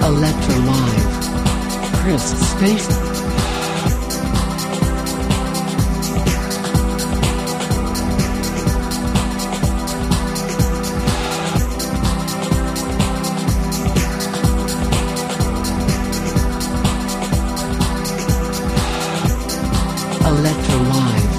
Electro Live. Chris Space. Electro Live.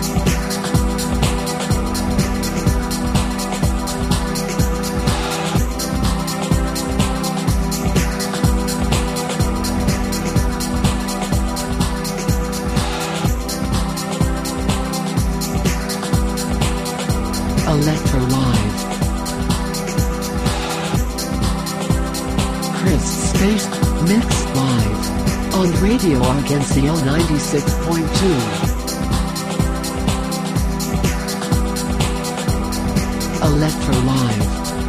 Electro Live. Chris Space mixed live on Radio Argencio 96.2. Electro Live.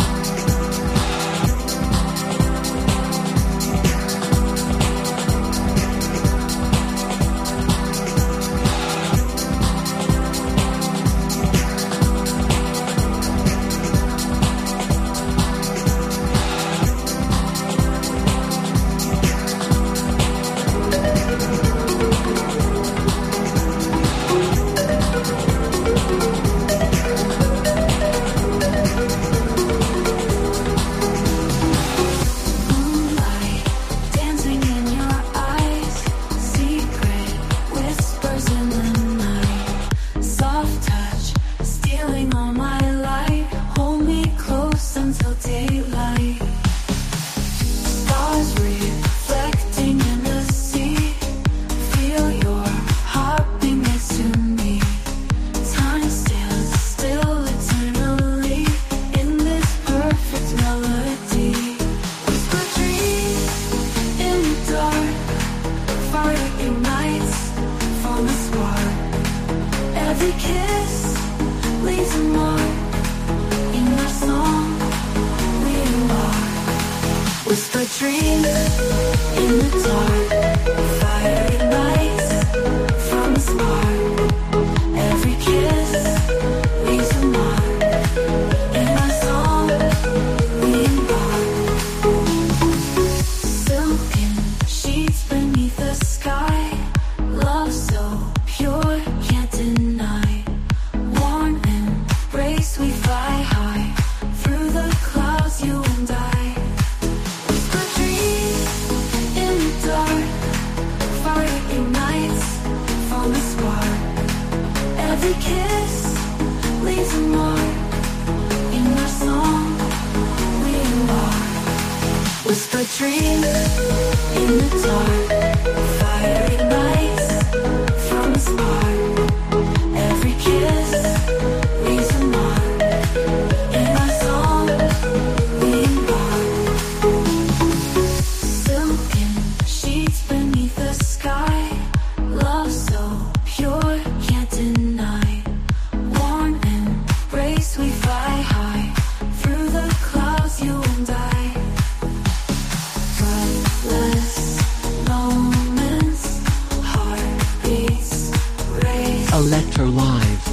Electro Live.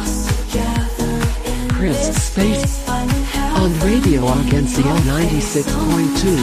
Chris Space on Radio Argencio 96.2.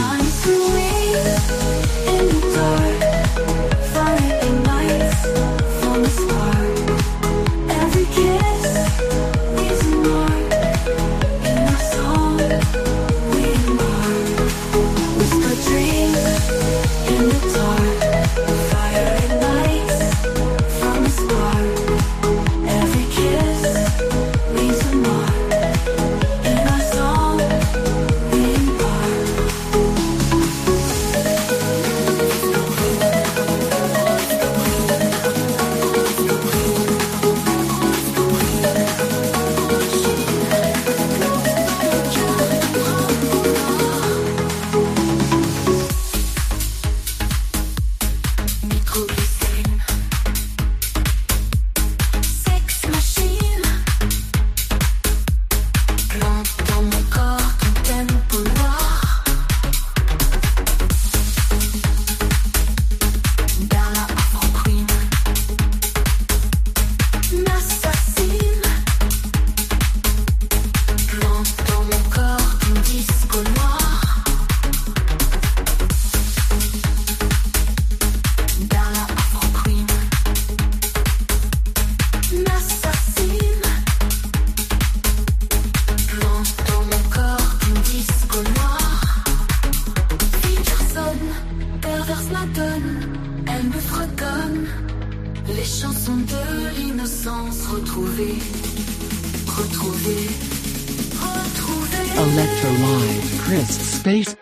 Electro Live. Chris Space.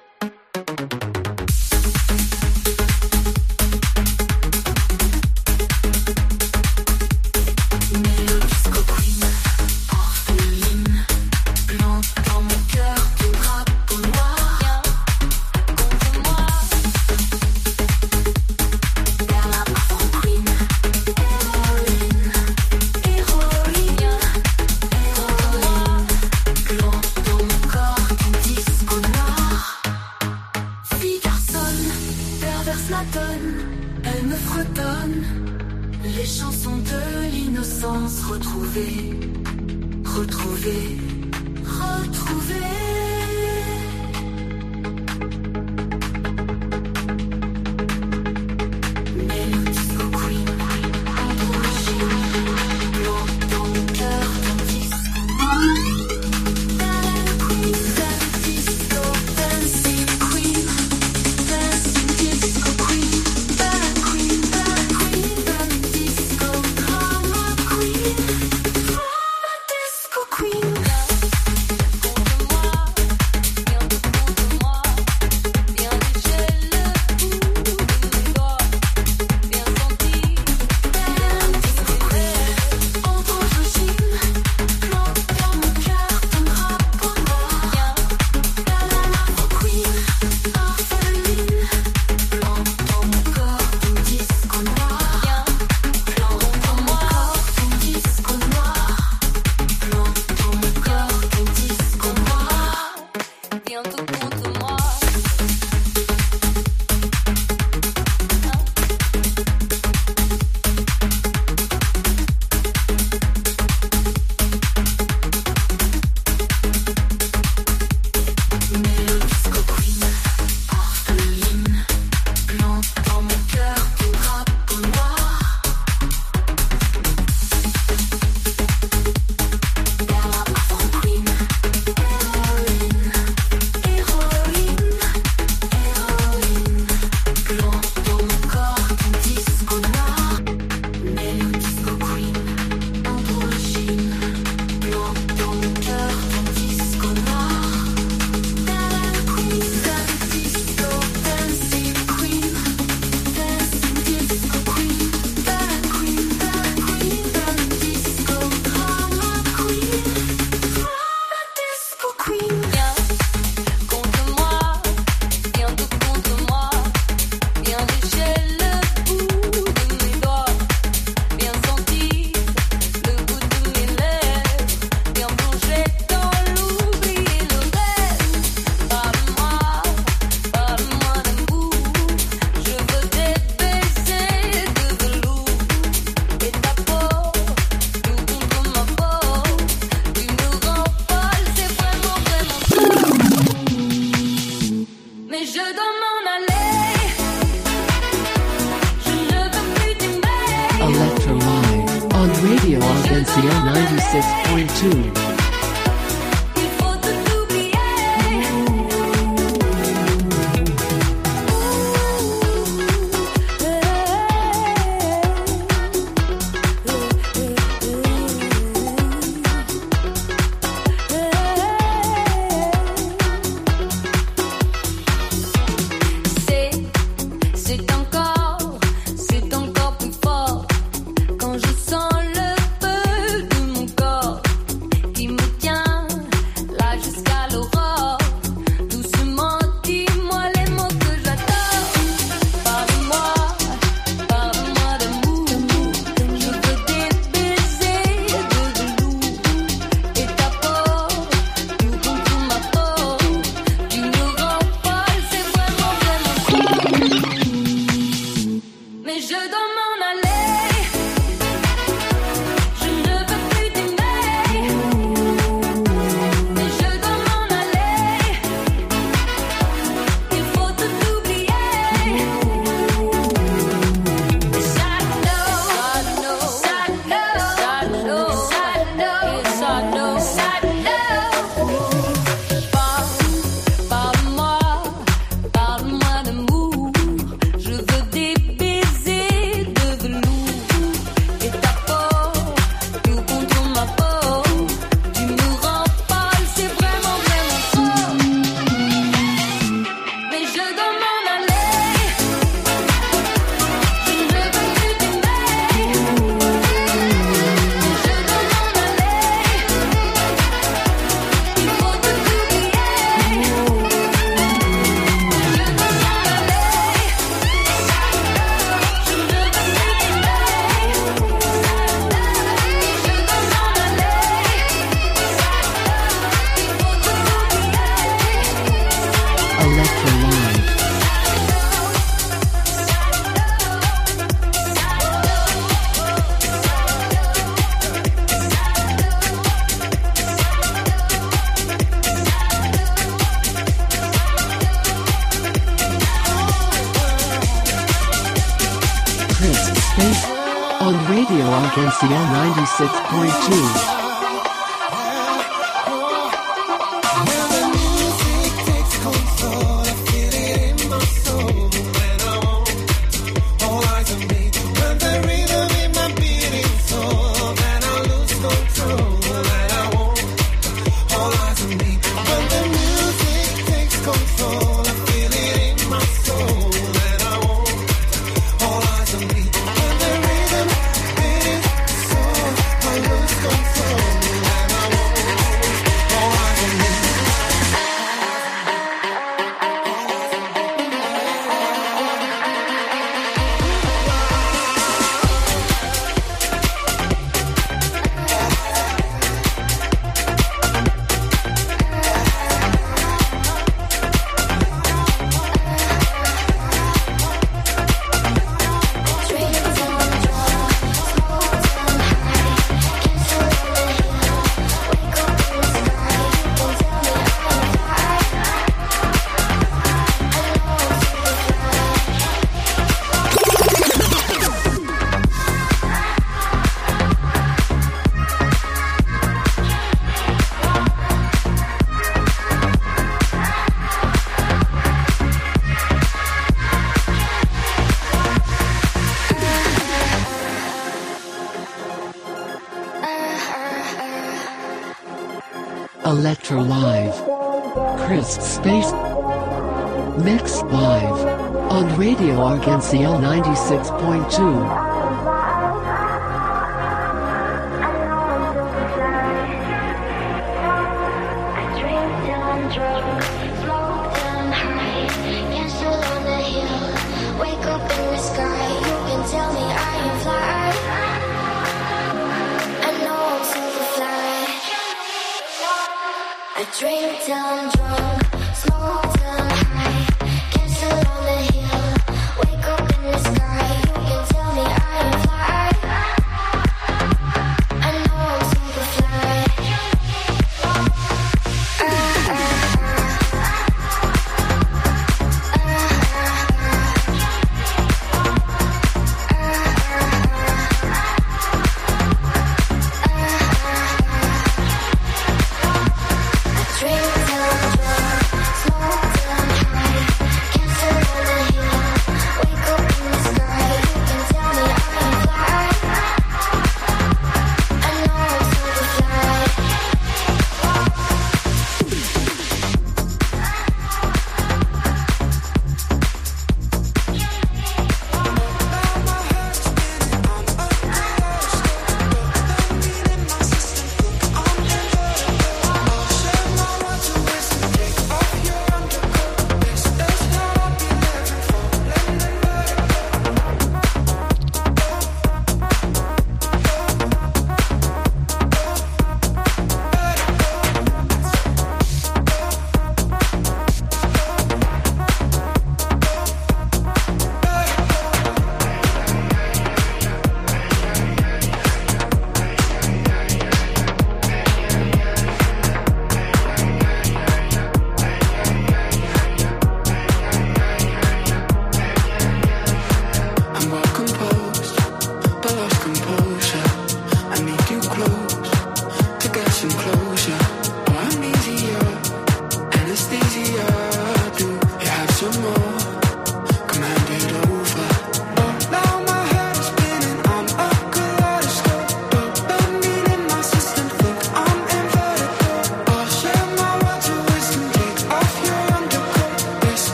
Elle me fredonne les chansons de l'innocence retrouvées, retrouvées, retrouvées. Electro Live on Radio Argencia 96.2. Quand je sens le feu de mon corps qui against the L96.2. Electro Live. Chris Space. Mix live. On Radio Argenciel 96.2. Drink till I'm drunk, smoke till I'm high, can't sit on the hill, wake up in the sky, you can tell me I am fly, I know I'm super fly,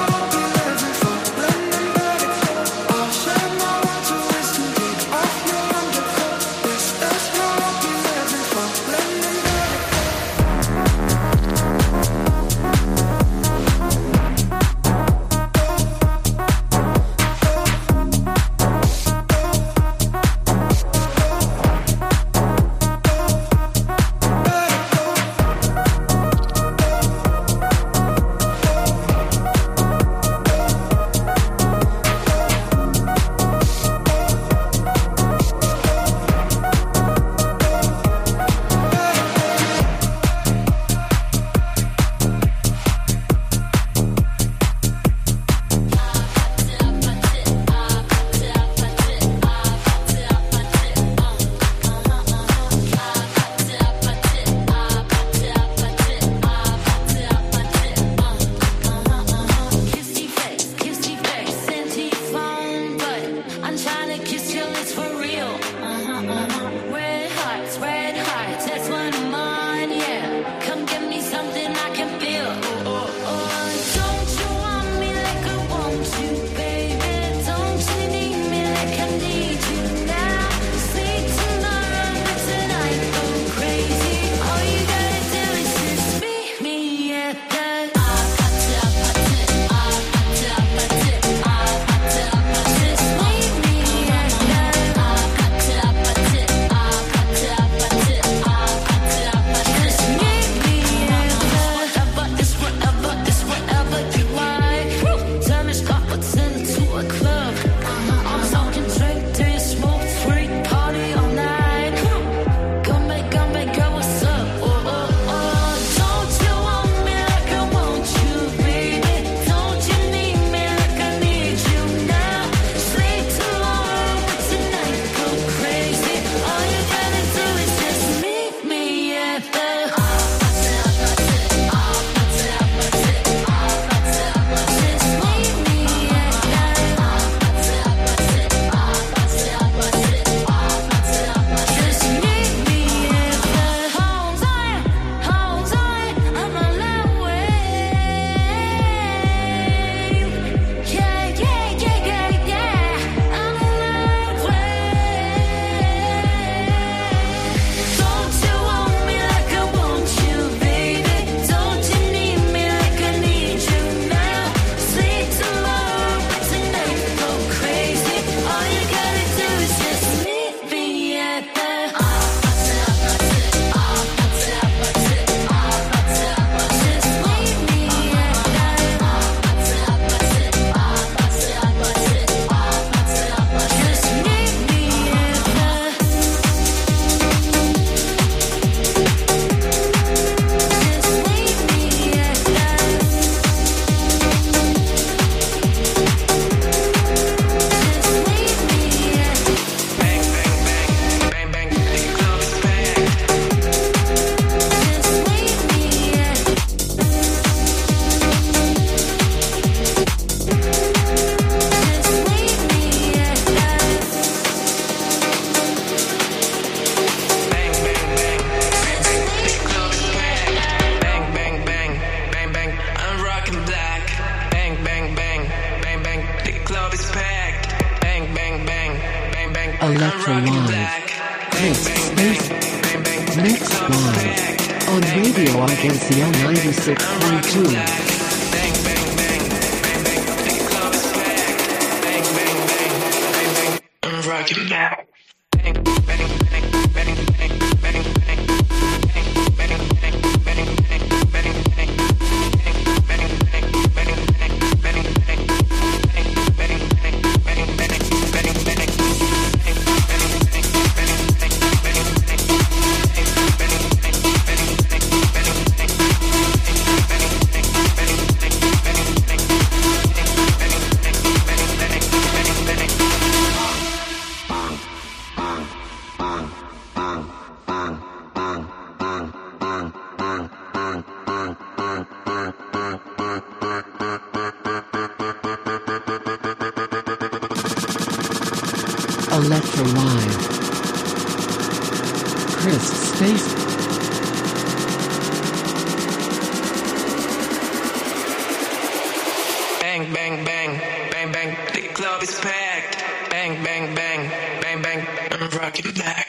off your Electro Live. Chris Space. Mixed live. On Radio Argentio 96.2. Rock it back. Electro Live. Chris Space. Bang, bang, bang, bang, bang. The club is packed. Bang, bang, bang, bang, bang. I'm rocking it back.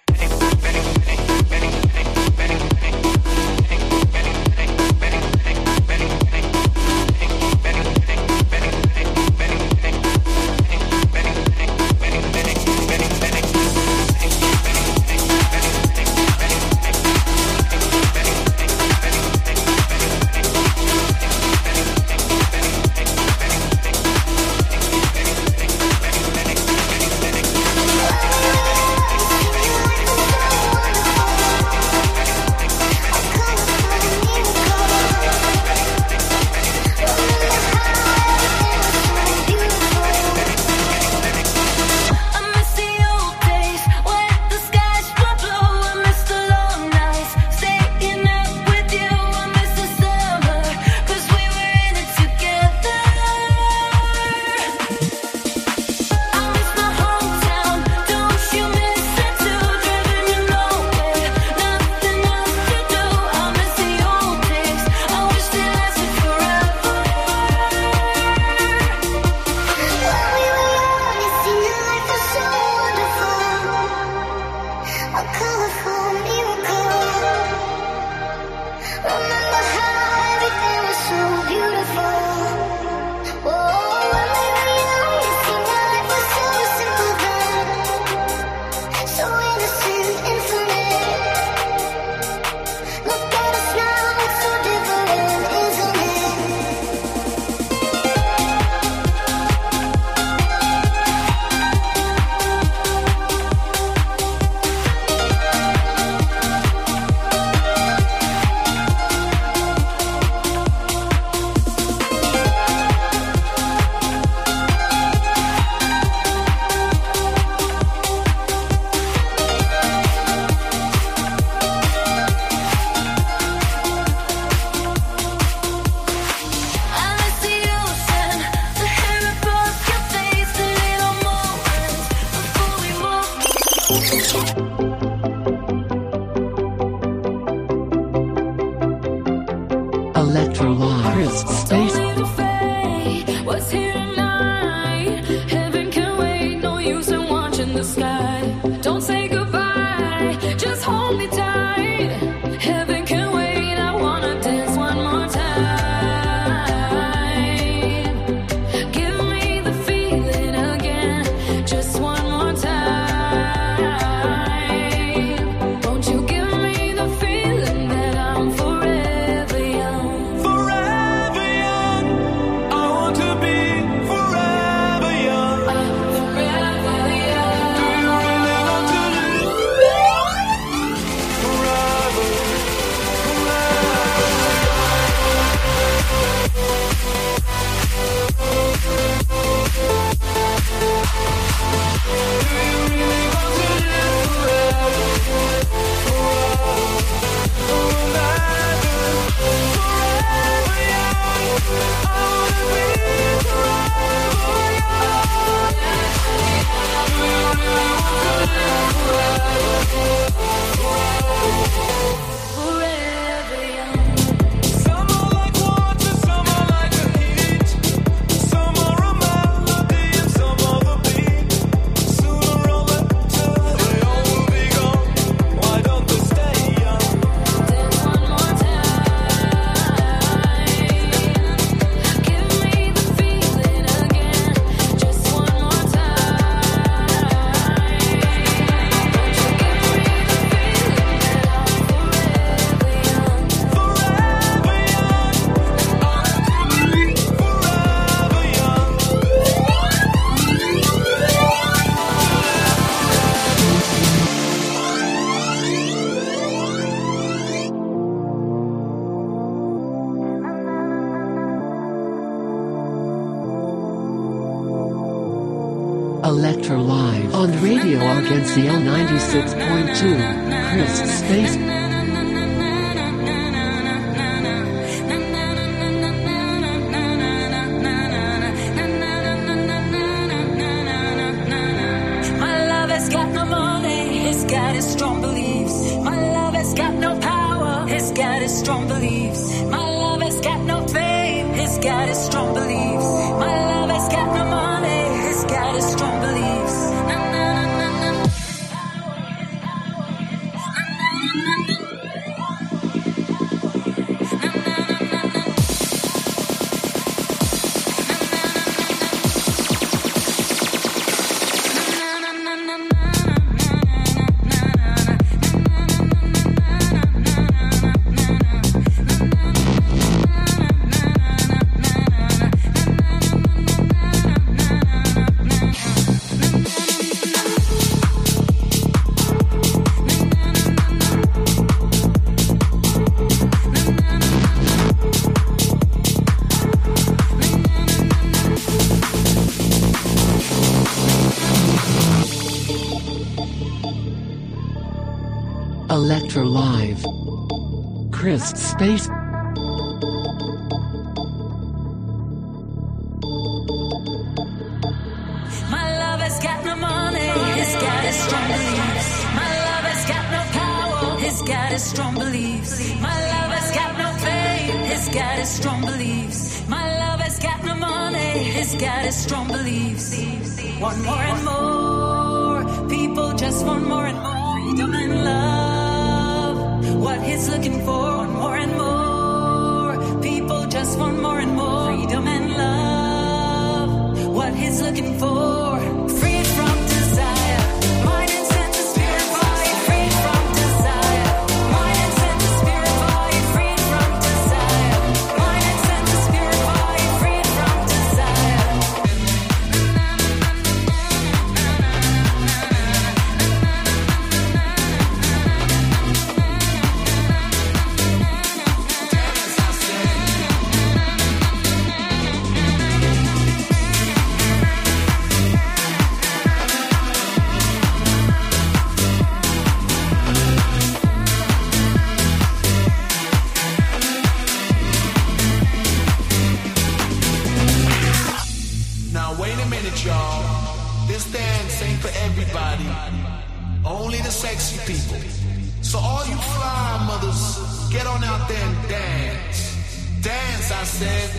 Electro Live. Chris Space. What's here tonight? Heaven can wait, no use in watching the sky. Don't say goodbye, just hold me tight. Heaven can wait, I wanna dance one more time. Give me the feeling again, just one more time. Won't you give me the feeling that I'm forever young? Forever young, I want to be forever young. I'm forever young. Do you really want to live On Radio Argentio 96.2, Chris Space. My love has got no money, it's got its strong beliefs. My love has got no power, it's got its strong beliefs. My love has got no fame, it's got its strong beliefs. My love has got no money, it's got its strong beliefs. Na, na, na, na, na. Electro Live. Chris Space. My love has got no money, it's got its strong beliefs. My love has got no power, it's got its strong beliefs. My love has got no fame, it's got its strong beliefs. My love has got no money, it's got its strong beliefs. Want more and more, people just want more and more. Freedom and love, what he's looking for. Want more and more, people just want more and more. Freedom and love, what he's looking for. Freed from desire, mind and senses purified. Freed from desire, mind and senses purified. Freed from desire, mind and senses purified. Freed from desire. Now wait a minute, y'all. This dance ain't for everybody. Only the sexy people. So all you fly mothers, get on out there and dance. Dance, I said.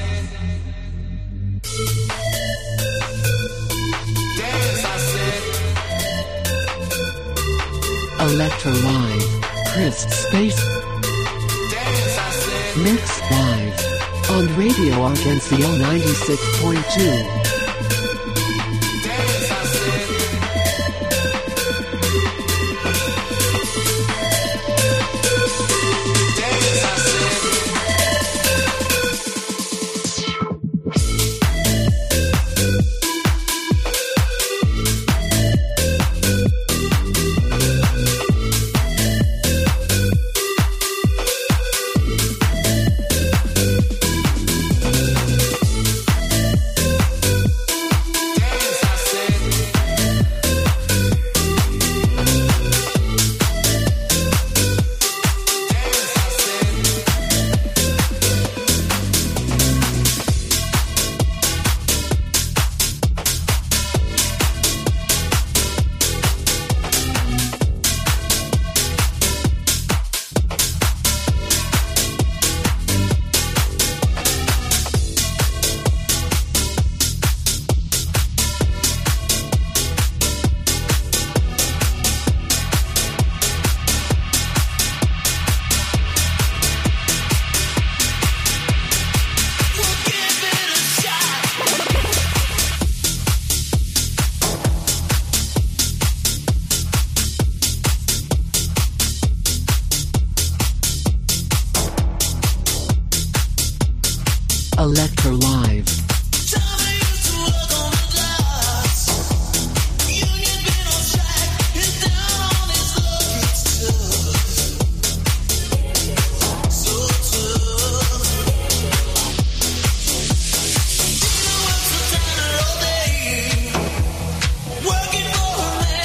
Dance, I said. Electro Live. Chris Space. Dance, I said. Mix Live. On Radio Argentio 96.2. Dance, I said. Dance, I said. Electro Live. Working for a man.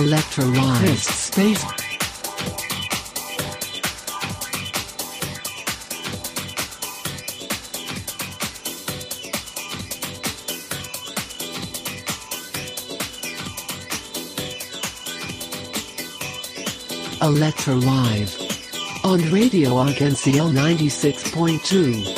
Electro Live. Space. Electro Live. On Radio Arc-en-Ciel 96.2.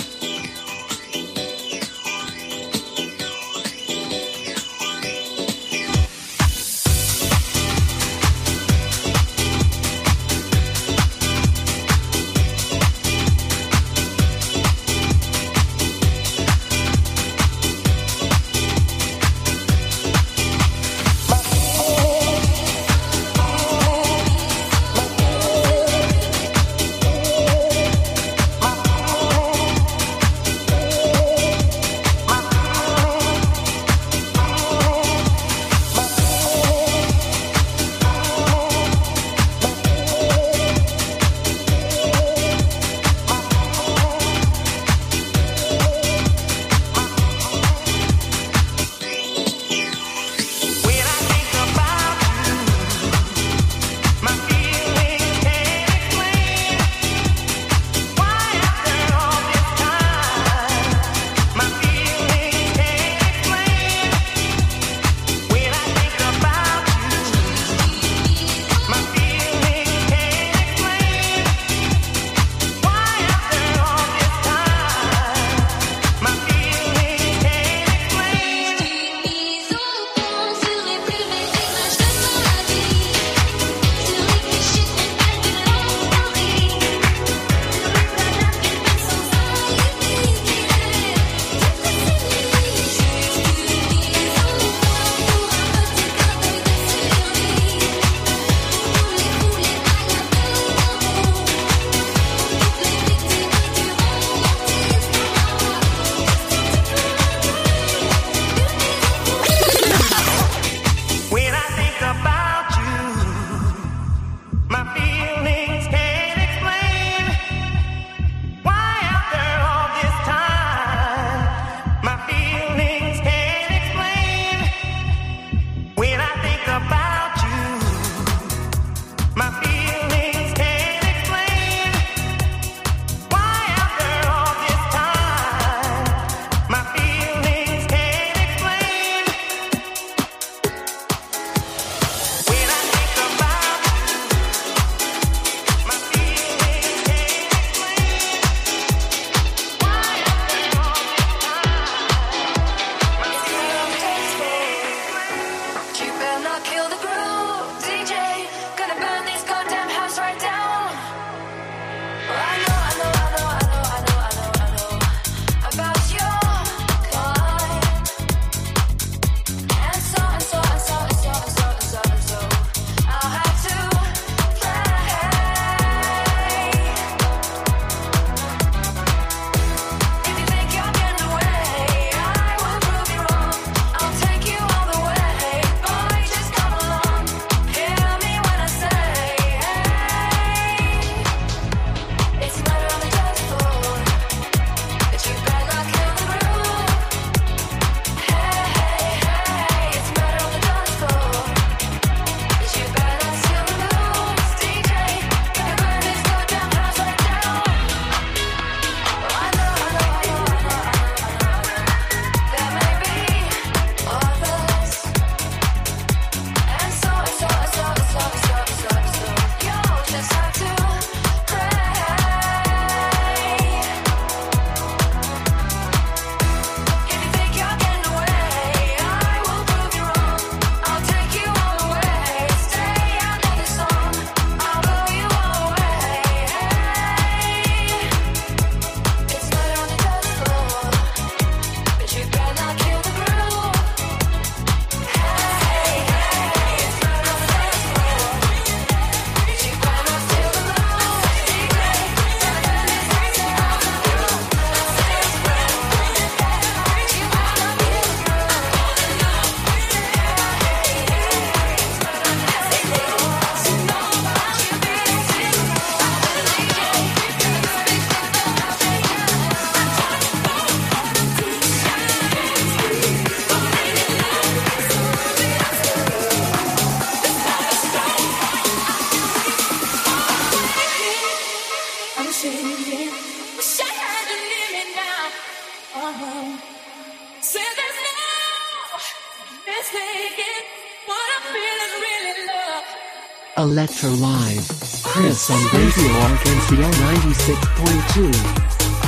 Electro Live. Chris on Radio RKCL 96.2.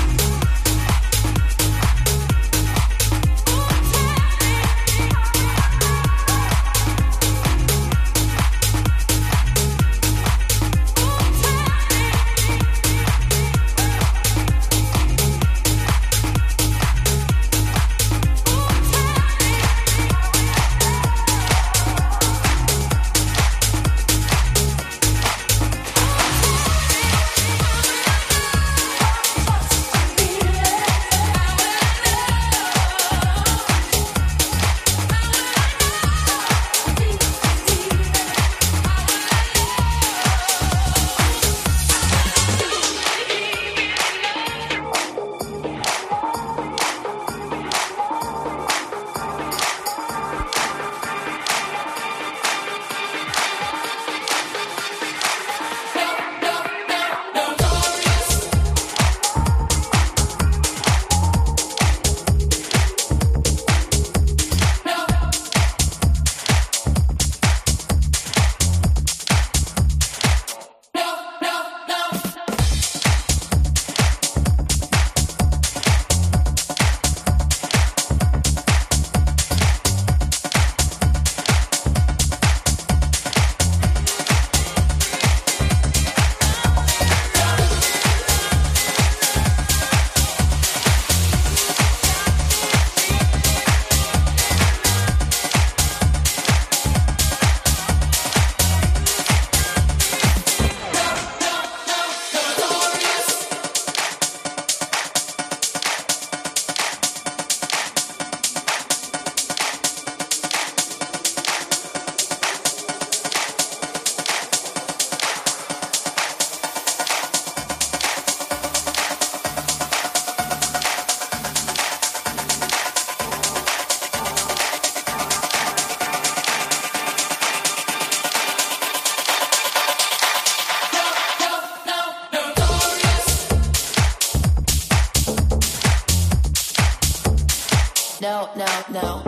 No.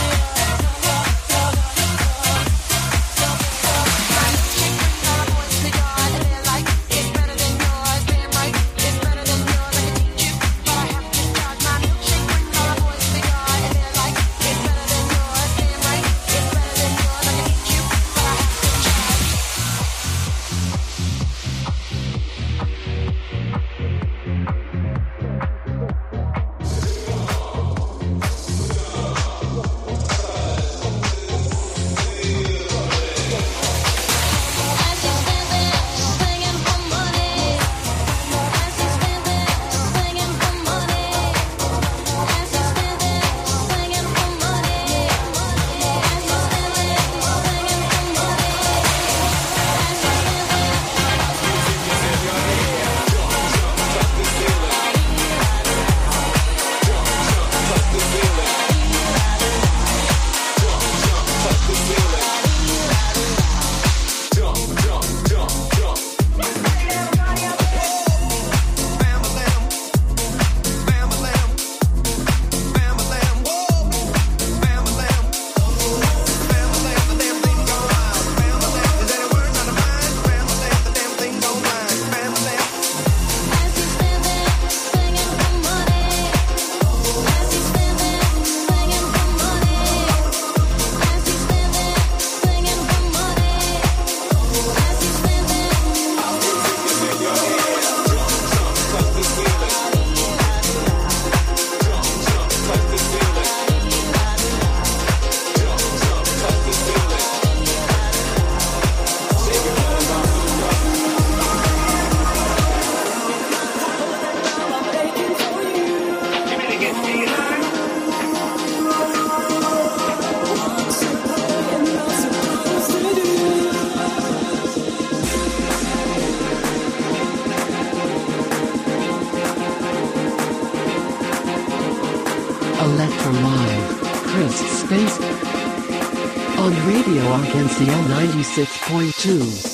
Voice Electro Live, Chris Space. On Radio Arkansas 96.2.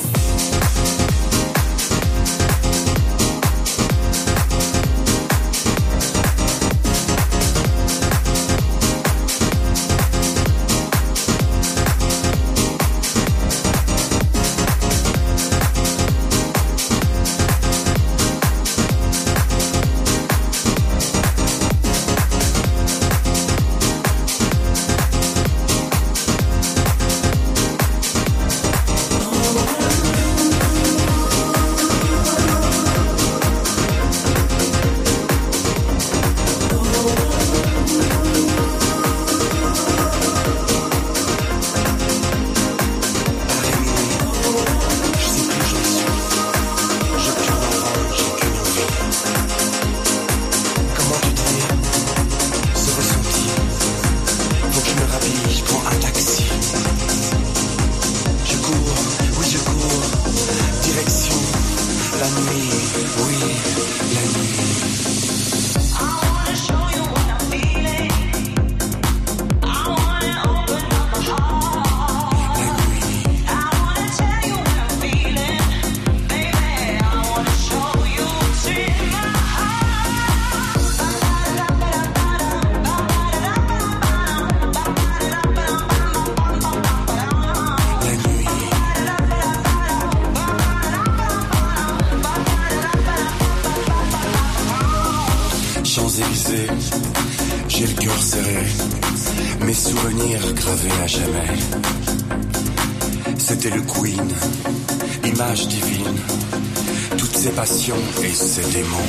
J'ai le cœur serré, mes souvenirs gravés à jamais. C'était le Queen, image divine, toutes ses passions et ses démons.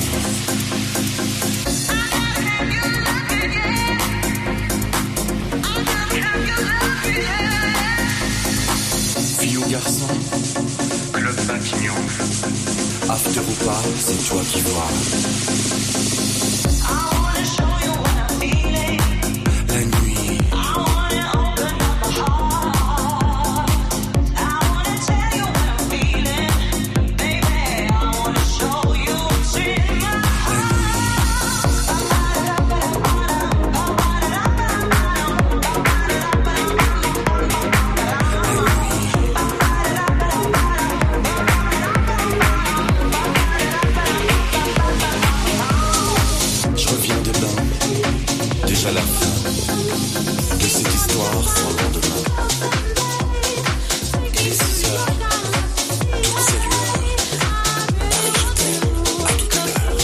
Fille ou garçon, club Matignon, after ou pas, c'est toi qui vois. La nuit, je reviens de bain, déjà la fin de cette histoire sans lendemain. Les 6 heures, toutes ces lueurs, Paris je t'aime, à tout à l'heure.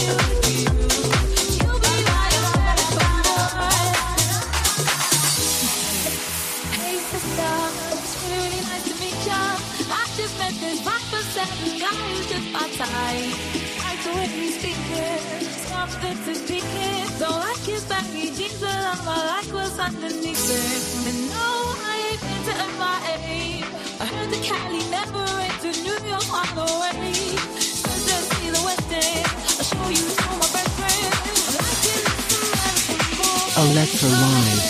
Hey sister, it's really nice to meet ya. I just met this 5'7" guy who's just my type. Like the way he's speaking, something to speaking. Don't like his baggy jeans, but I like what's underneath it. And no, I ain't into MIA. I heard the Cali never went to New York on the way. So just see the West End. I'll show you some of my best friends. I'm liking this American boy. Electro Live.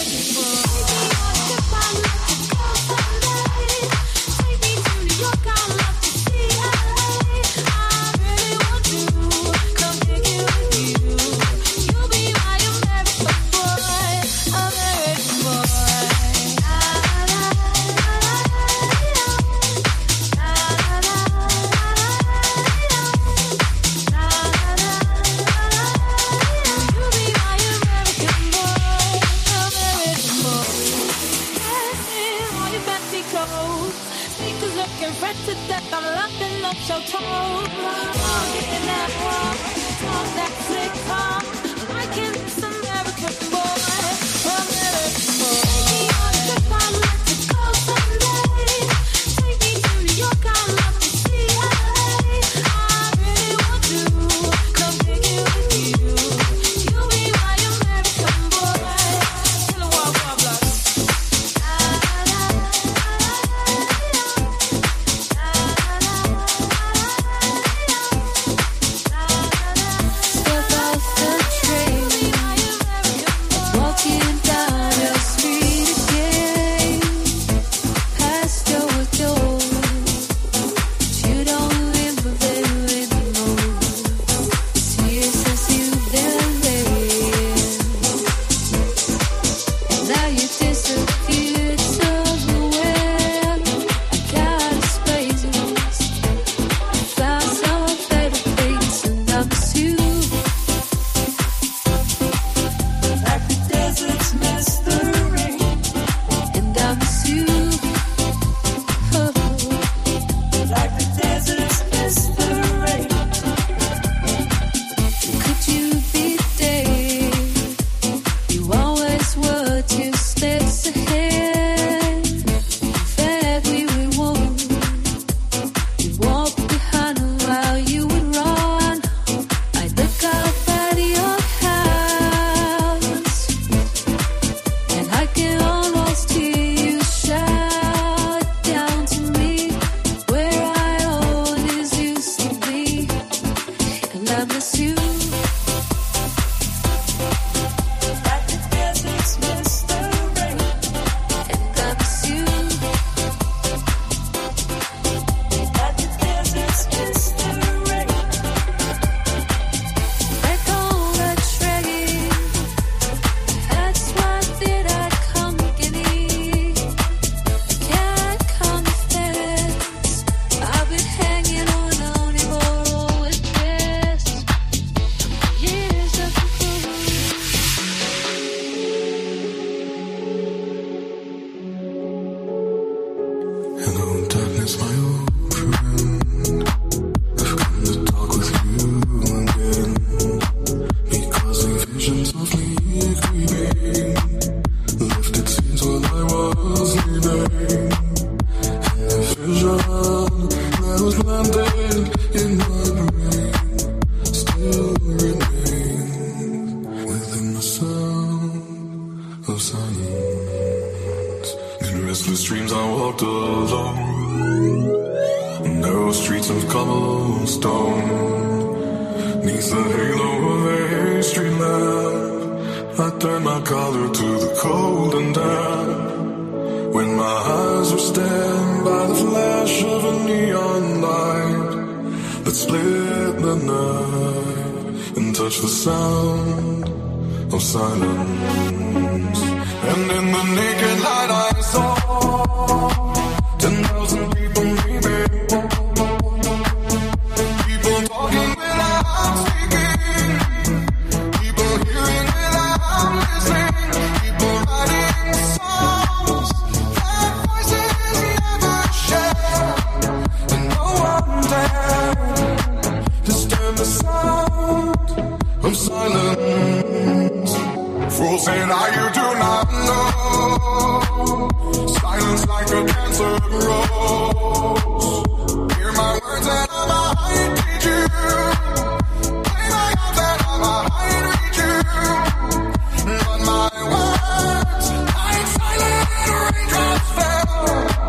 restless dreams I walked alone. Narrow streets of cobblestone. Neath the halo of a street lamp, I turned my collar to the cold and damp. When my eyes were stabbed by the flash of a neon light that split the night and touched the sound of silence. And in the naked light I saw 10,000 people leaving. People talking without speaking. People hearing without listening. People writing songs that voices never share. And no one dared disturb the sound of silence. Fools say now you do not know. Silence like a cancer grows. Hear my words and I might teach you. Play my arms and I might reach you. But my words like silent raindrops fell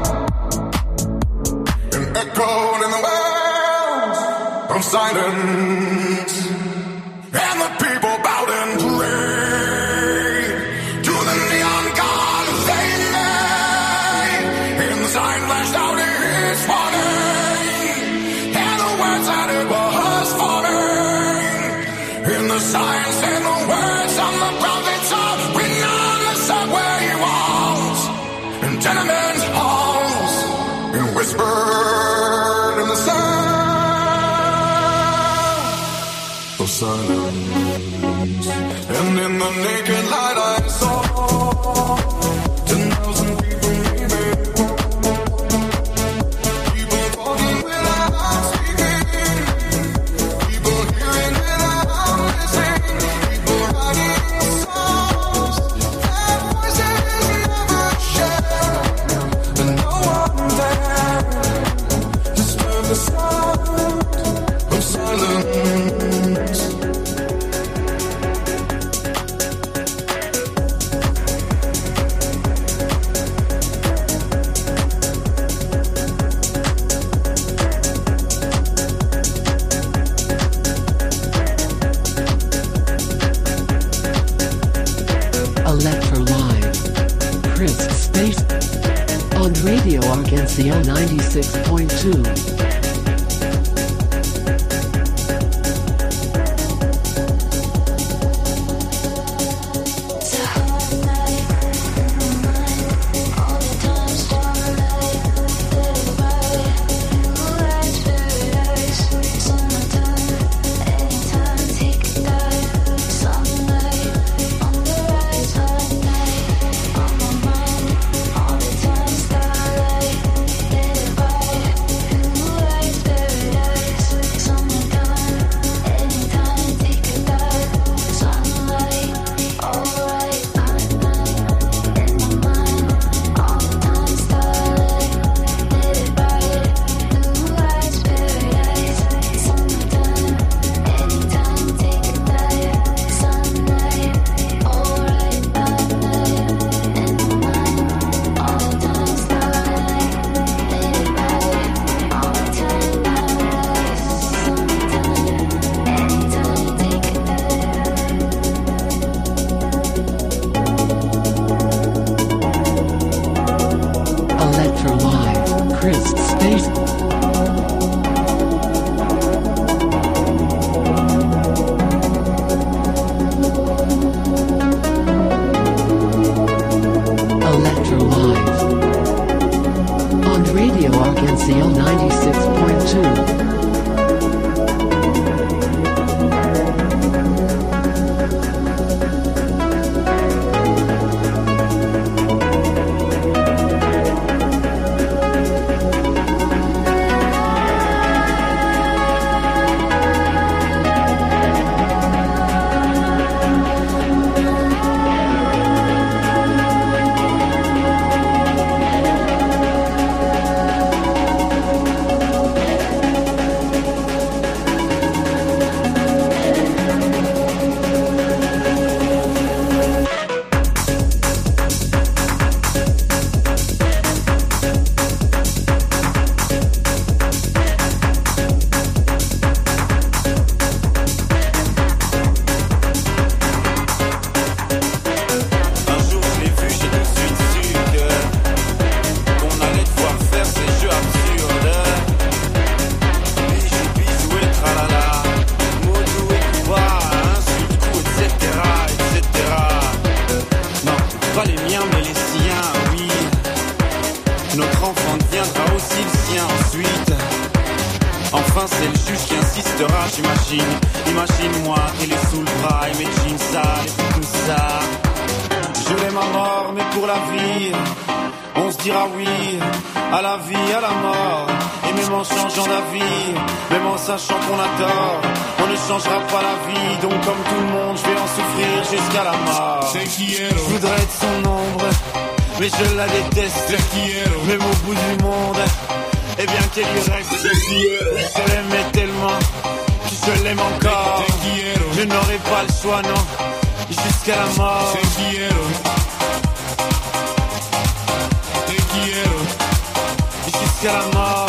and echoed in the wells of silence. And the people bowed and prayed to the neon god they made. And the sign flashed out its warning, and the words that it was forming. And the sign said the words on the prophets are written on the subway walls and tenement halls, and whispered in the sound of silence. And in the naked light I saw 10,000 people leaving. People talking without speaking. People hearing without listening. People writing songs that voices never share. And no one dared disturb the sound of silence. Electro Live. Chris Space. On Radio Argencia 96.2. All the time starlight, lit by c'est le juge qui insistera, j'imagine. Imagine-moi qu'il est sous le bras et mes jeans sales et tout ça. Je l'aime à mort, mais pour la vie, on se dira oui à la vie, à la mort. Et même en changeant d'avis, même en sachant qu'on a tort, on ne changera pas la vie. Donc comme tout le monde, je vais en souffrir jusqu'à la mort. Je voudrais être son ombre, mais je la déteste. Même au bout du monde, et bien qu'elle y reste. Je l'aimais tellement que je l'aime encore. Je n'aurai pas le choix, non, jusqu'à la mort. Jusqu'à la mort.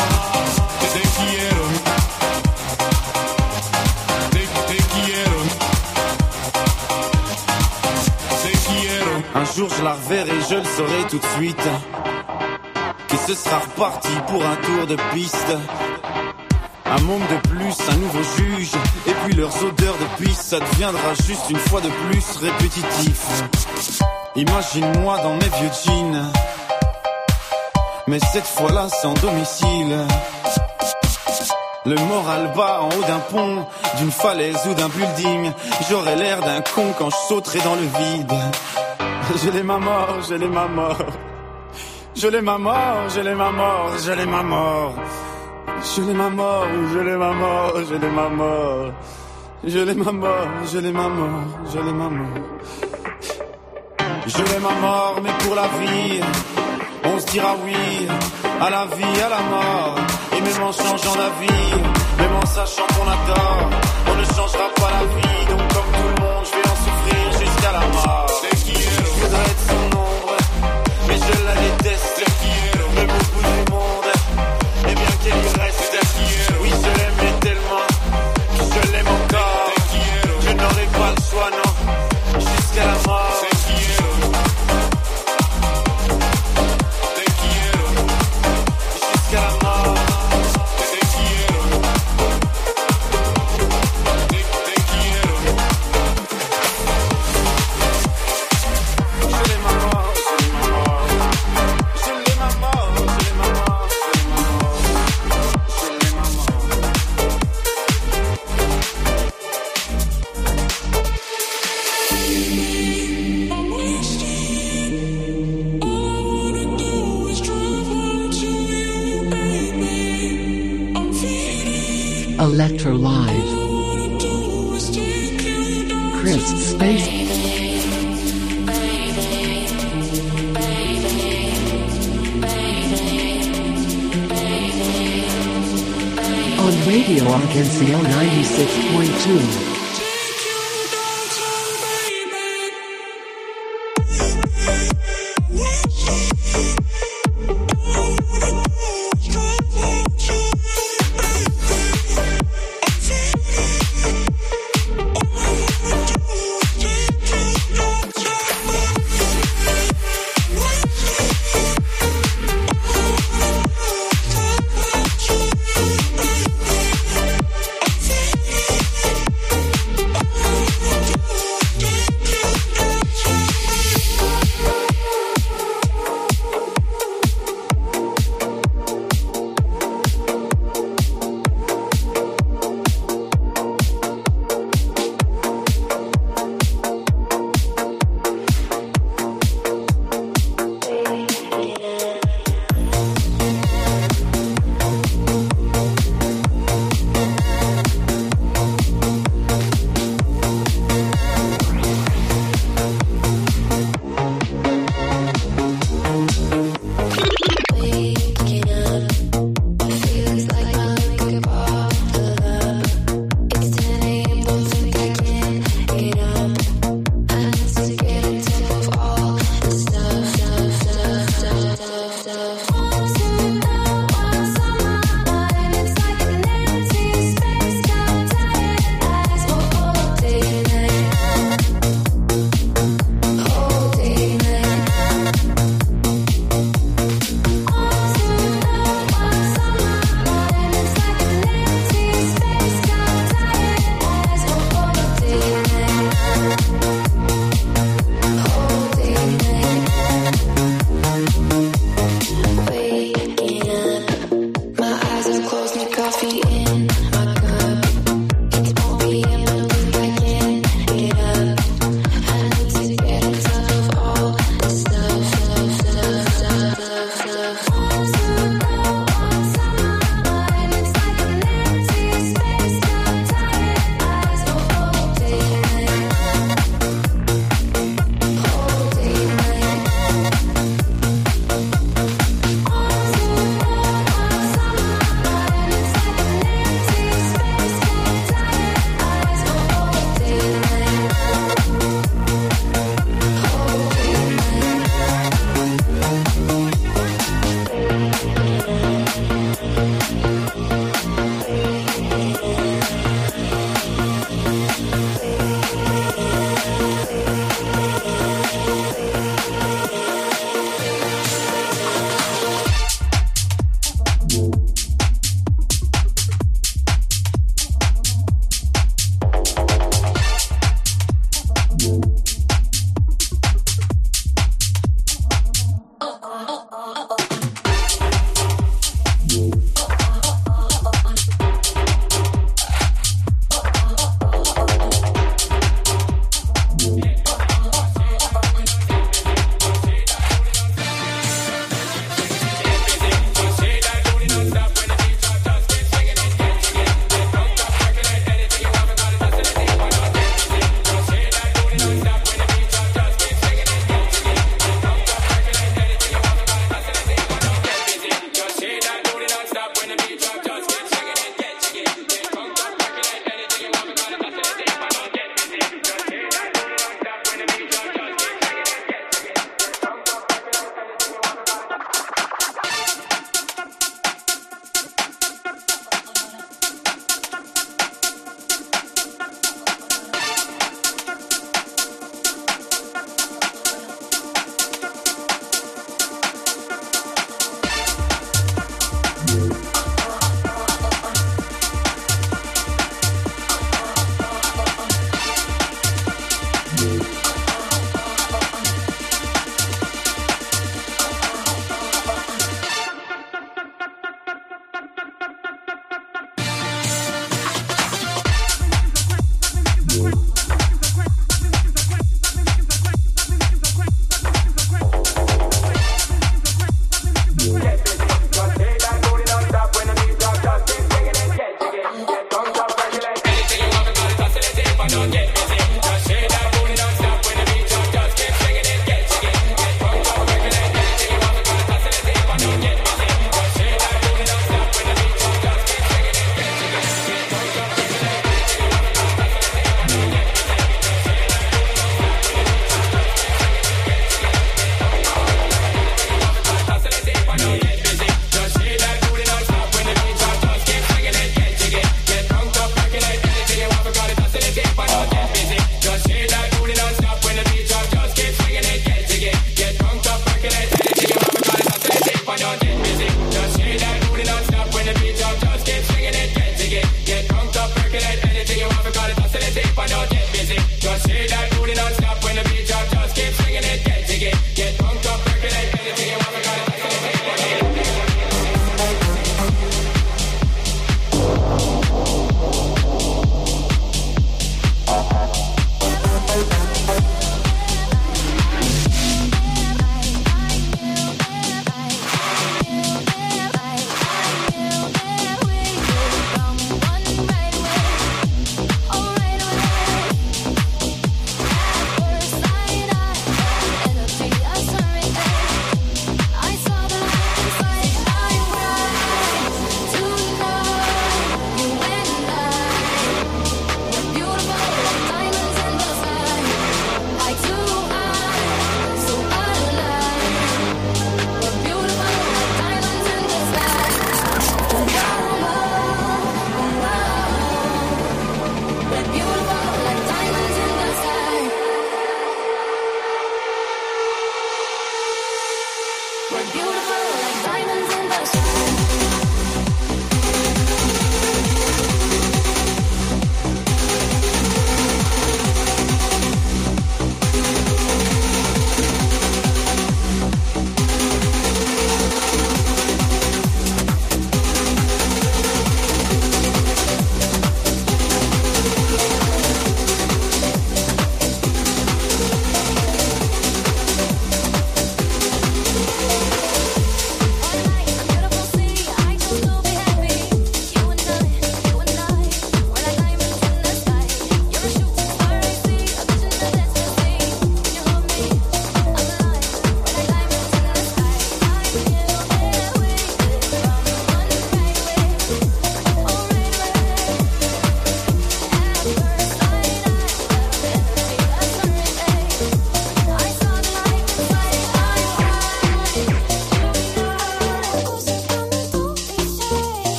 Un jour je la reverrai, je le saurai tout de suite, que ce sera reparti pour un tour de piste. Un monde de plus, un nouveau juge, et puis leurs odeurs de pisse, ça deviendra juste une fois de plus répétitif. Imagine-moi dans mes vieux jeans, mais cette fois-là c'est en domicile. Le moral bas en haut d'un pont, d'une falaise ou d'un building. J'aurais l'air d'un con quand je sauterai dans le vide. Je l'aime à mort, je l'aime à mort. Je l'aime à mort, je l'aime à mort, je l'aime à mort. Je l'aime à mort, je l'aime à mort, je l'aime à mort. Je l'aime à mort, je l'aime à mort, je l'aime à mort. Je l'aime à mort, mais pour la vie, on se dira oui à la vie, à la mort. Et même en changeant d'avis, même en sachant qu'on a tort, on ne changera pas la vie. Donc comme tout le monde, je vais en souffrir jusqu'à la mort. Je voudrais être son ombre, mais je la déteste. Même au bout du monde, et bien qu'elle y reste. Oui, je l'aimais tellement que je l'aime encore. Je n'aurai pas le choix, non, jusqu'à la mort. Jusqu'à la mort. Electro Live. Chris Space. On Radio Arkansas 96.2.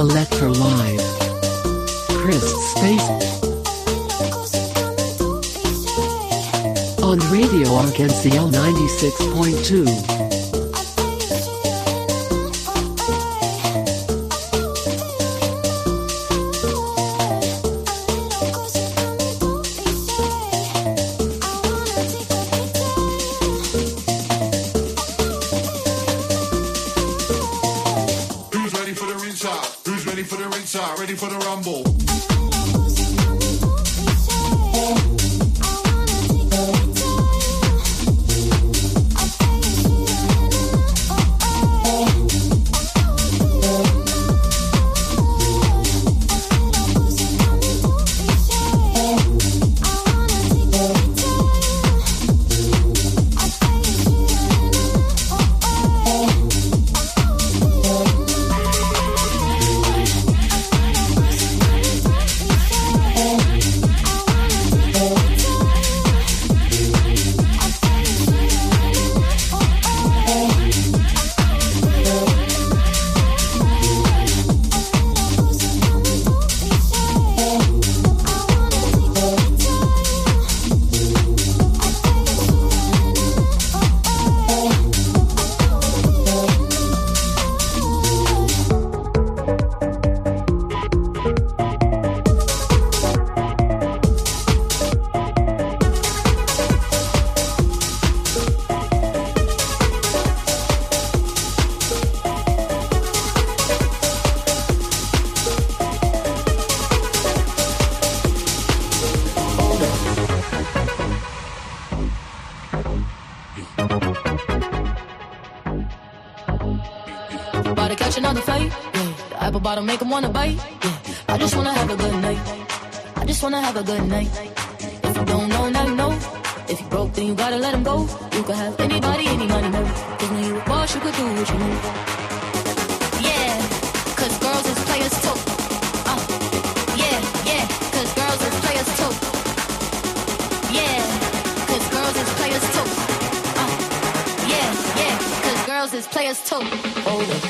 Electro Live. Chris Space. On Radio Arc-en-Ciel 96.2. Ready for the rumble. Bottom make 'em wanna bite. Yeah. I just wanna have a good night. I just wanna have a good night. If you don't know, now you know. If you broke, then you gotta let him go. You could have anybody, any money, no. Cause when you a boss, you could do what you know. Yeah, cause girls is players too. Yeah, cause girls is players too. Yeah, cause girls is players too. Yeah, cause girls is players too. Hold up.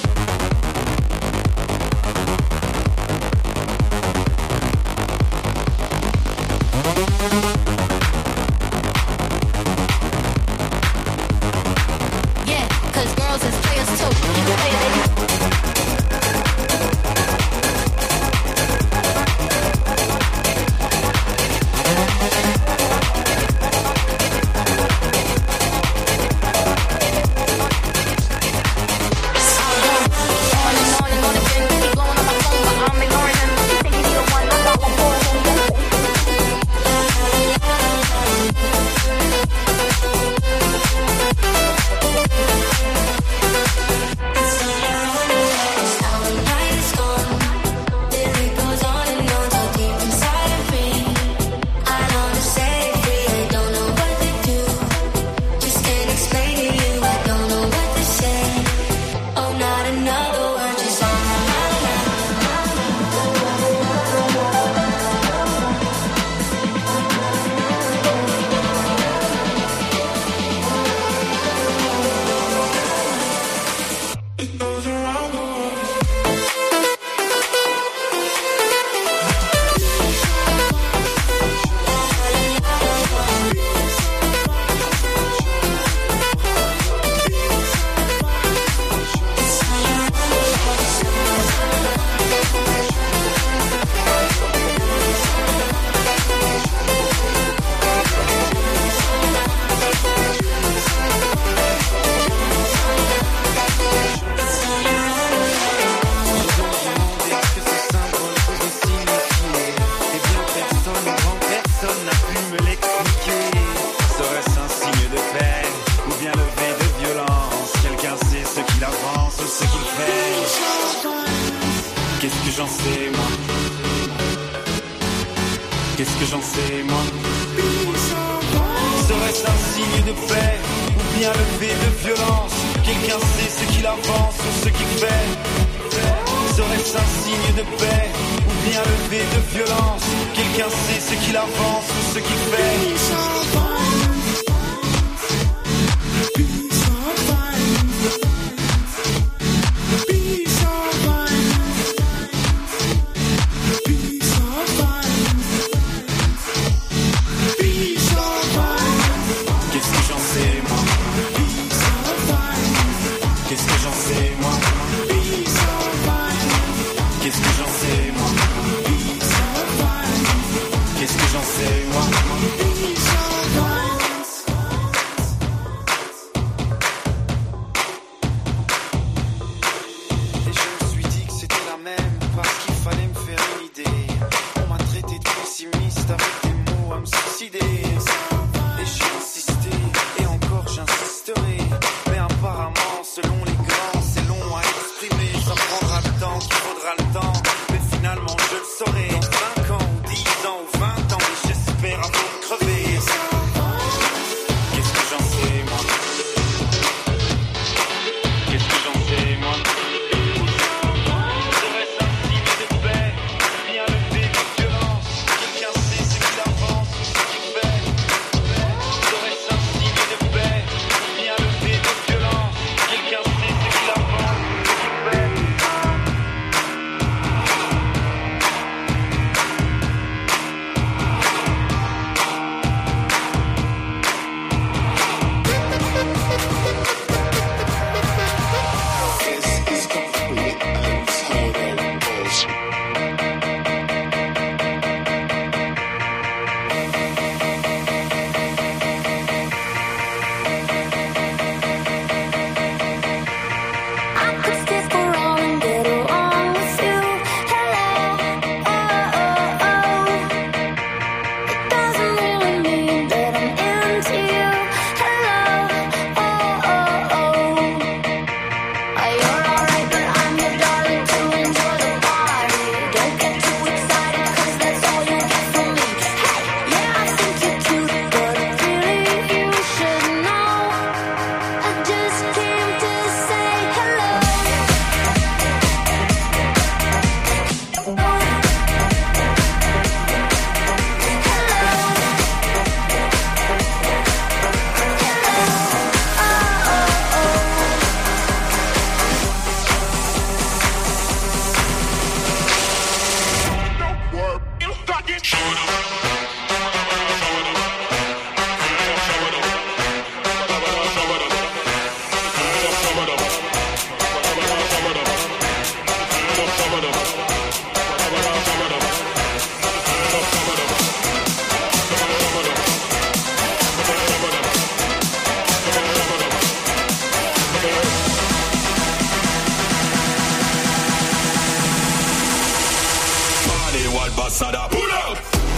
Qu'est-ce que j'en sais, moi? Serait-ce un signe de paix ou bien levé de violence? Quelqu'un sait ce qu'il avance ou ce qu'il fait? Serait-ce un signe de paix ou bien levé de violence? Quelqu'un sait ce qu'il avance ou ce qu'il fait? world basada. Pull out.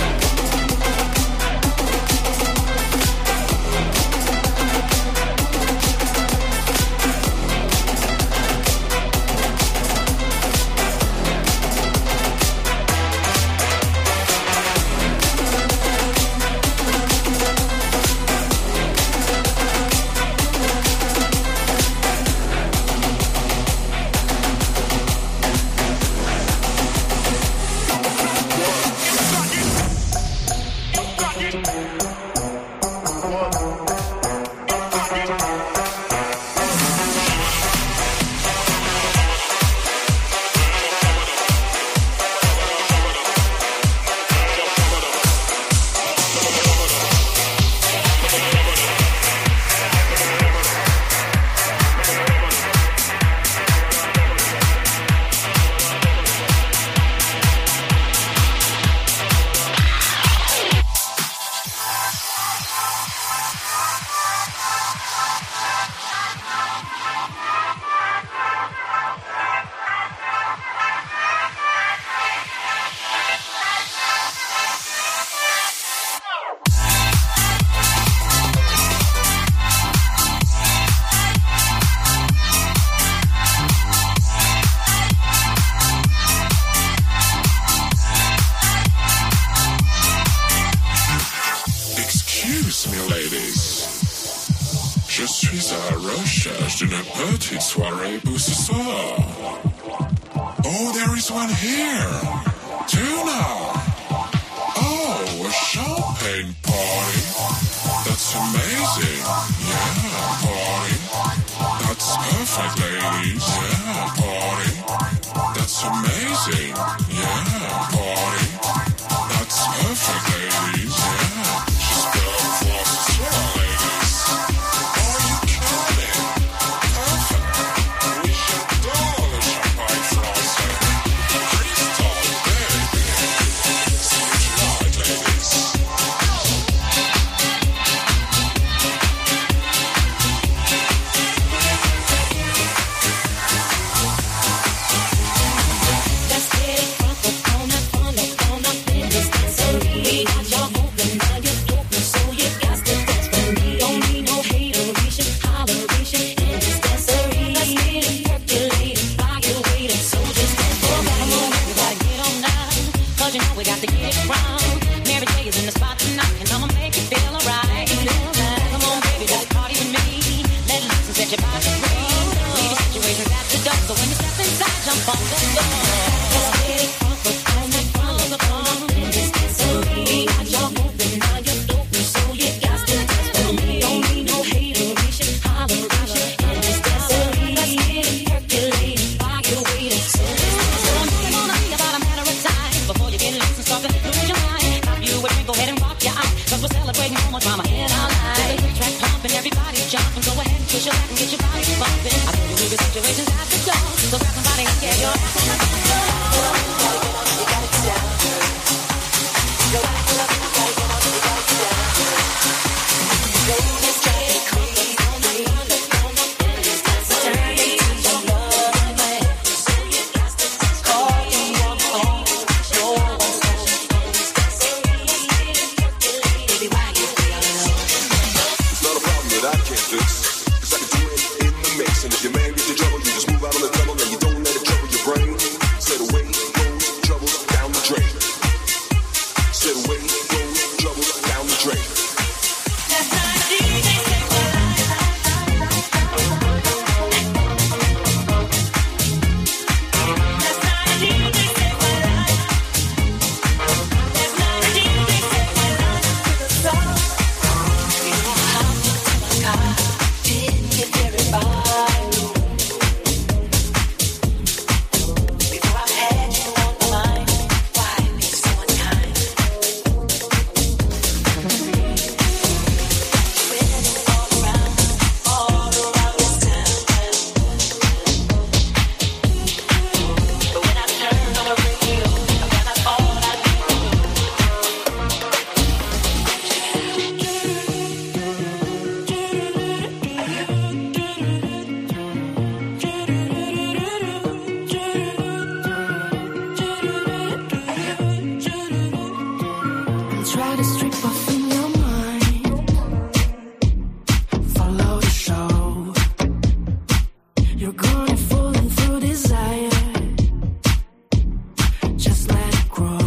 Soirée pour ce soir. Oh, there is one here. Two now. Oh, a champagne party. That's amazing. Yeah, party. That's perfect, ladies. Yeah, party. That's amazing. Yeah, party. That's perfect, ladies. Yeah. Just go for the swirl, ladies. Are you kidding? Perfect. We should all a champagne frosting. Crystal, baby. Switch light, ladies. Let's get it crunk up on that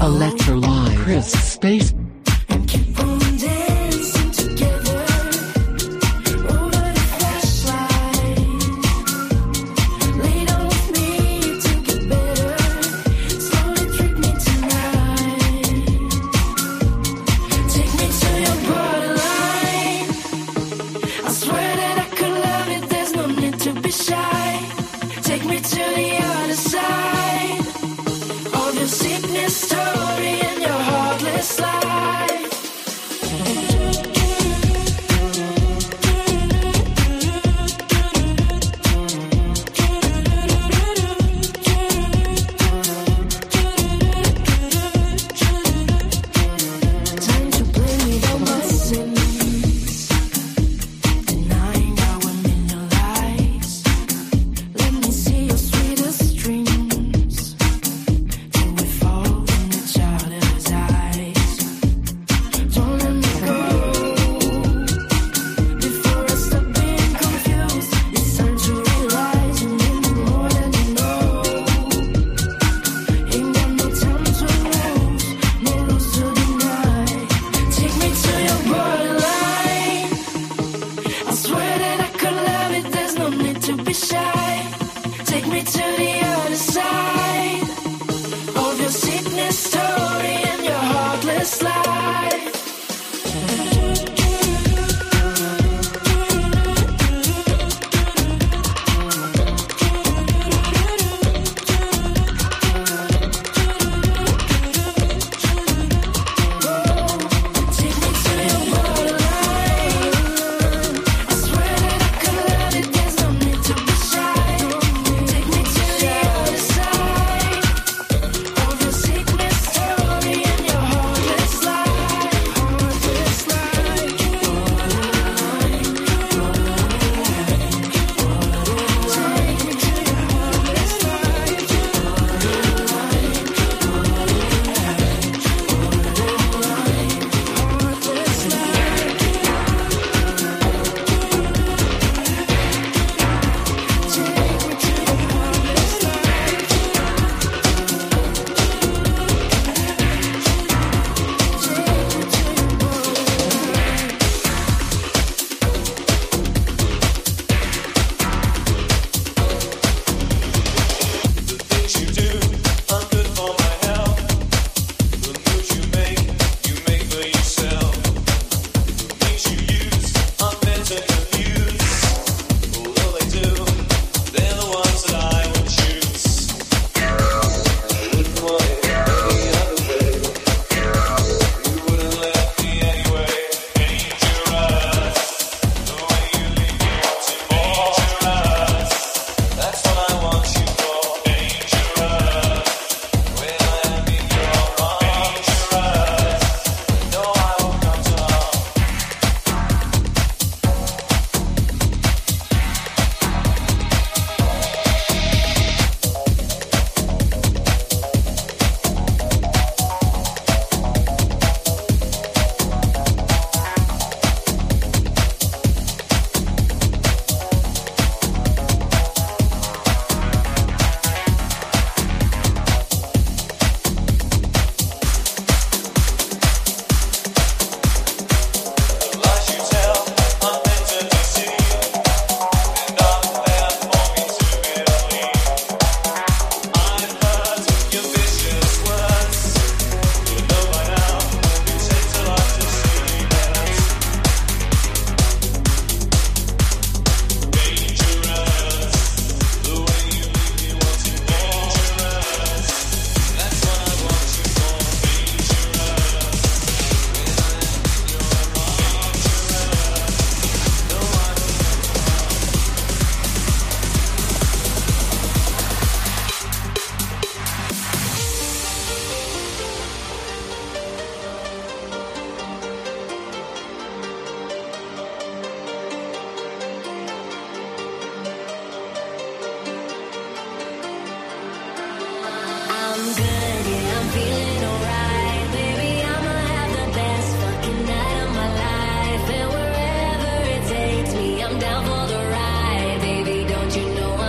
Electrolive. Chris Space.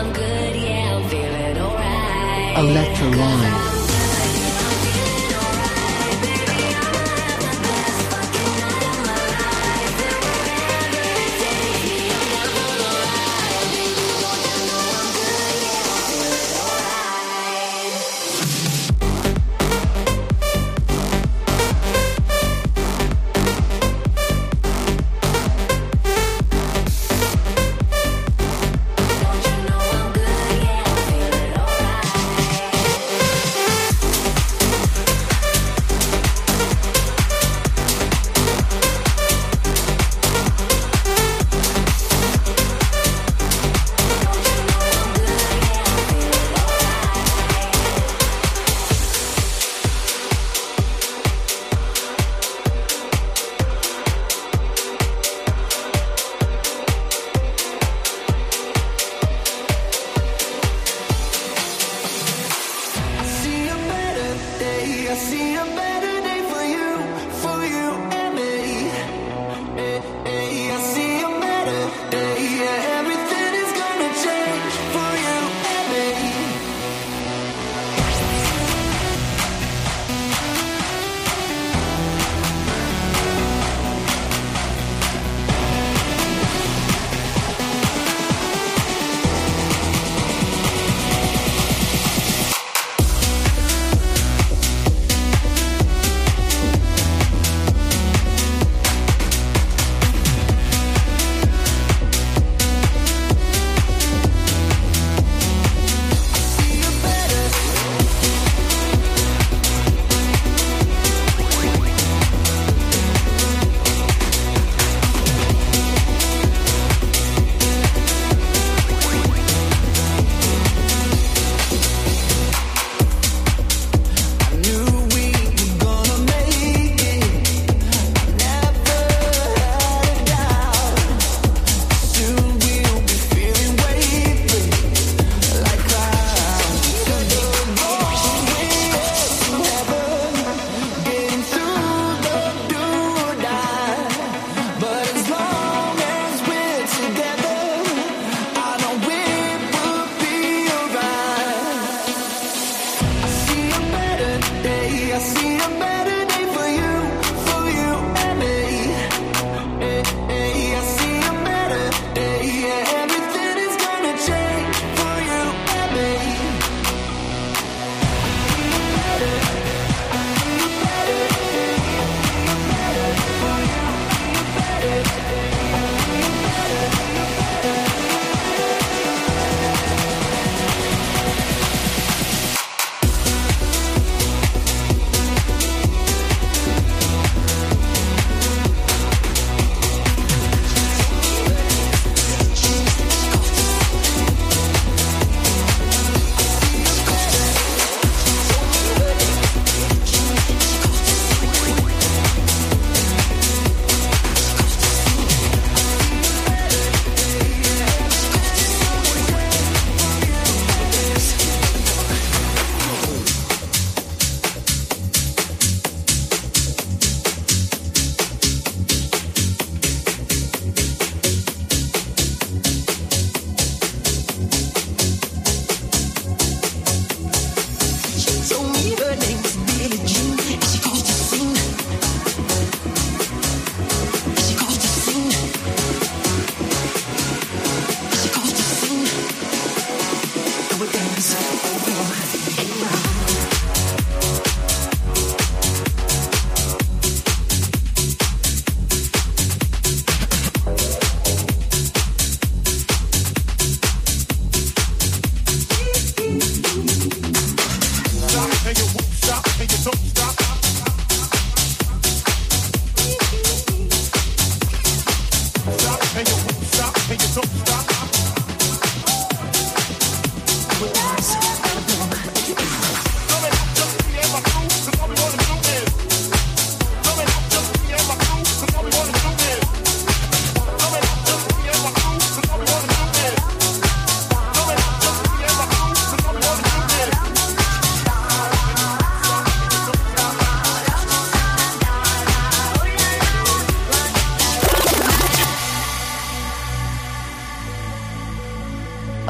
Electrolive.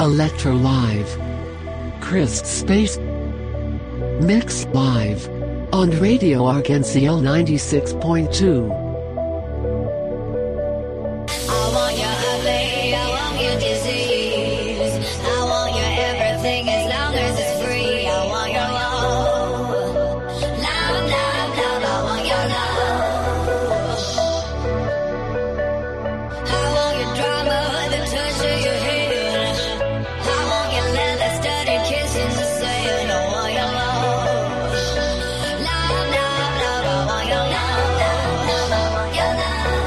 Electro Live. Chris Space Mix Live. On Radio Arc-en-Ciel 96.2. I want your ugly, I want your disease. I want your everything as long as it's free. I want your love. Love, love, love, I want your love. I want your drama, the touch of your head. I want your leather studded kisses to say I want your love. Love, love, love, I want your love. Love, love, I want your love.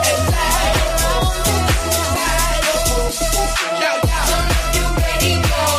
Yo, yo.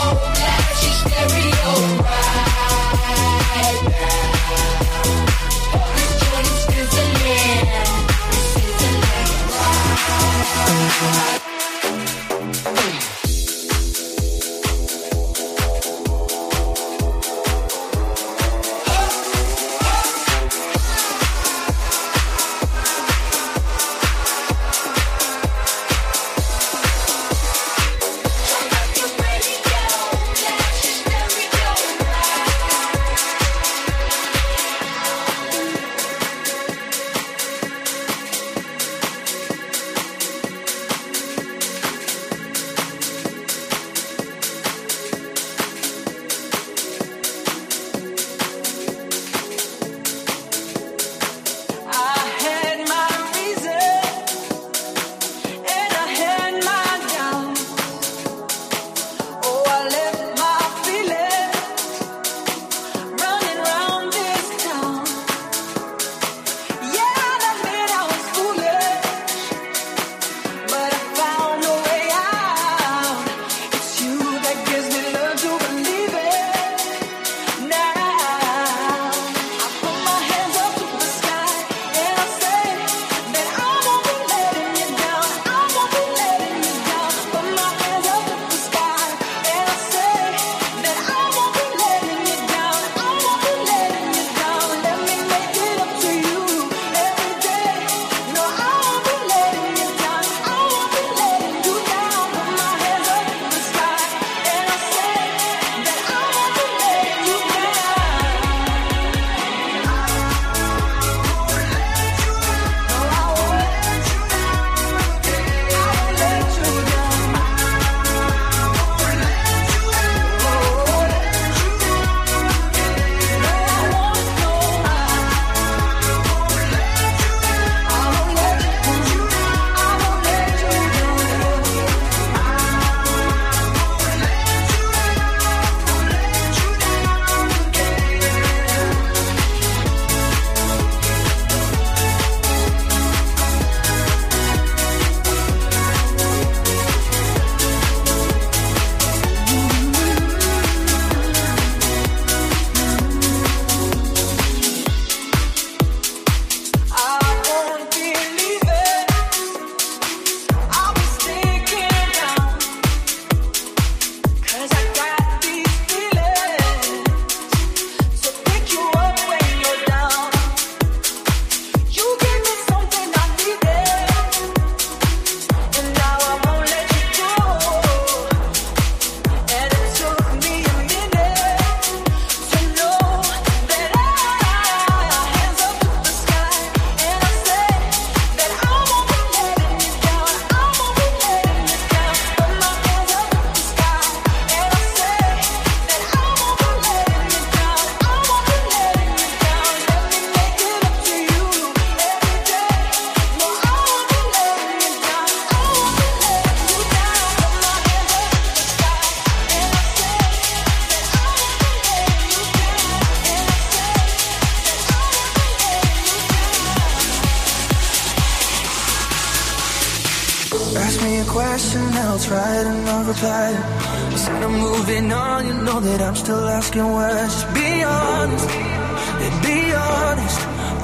Ask me a question, I'll try it and I'll reply. Instead of moving on, you know that I'm still asking why. Just be honest, and be honest.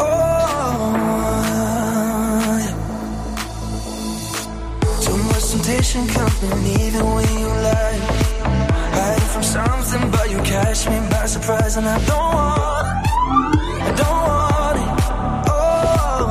Oh, yeah. Too much temptation coming even when you lie. Hiding from something, but you catch me by surprise, and I don't want it. I don't want it. Oh,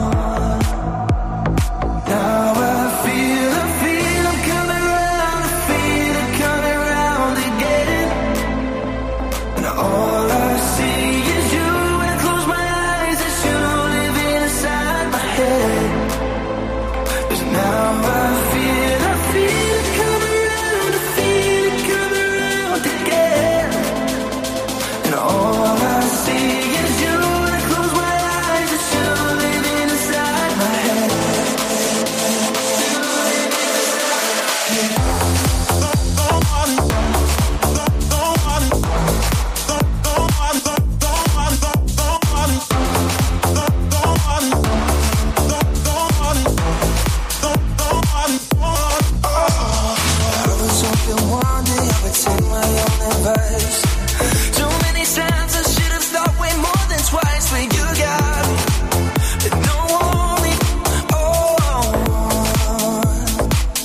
now I feel I'm coming round. I feel it coming round again. And all I see is you. When I close my eyes, it's you living inside my head. 'Cause now I feel it coming round. I feel it coming round again. And all I see is you. When I close my eyes, it's you living inside my head. Too many times I should have thought way more than twice when you got me, but don't want me. Oh,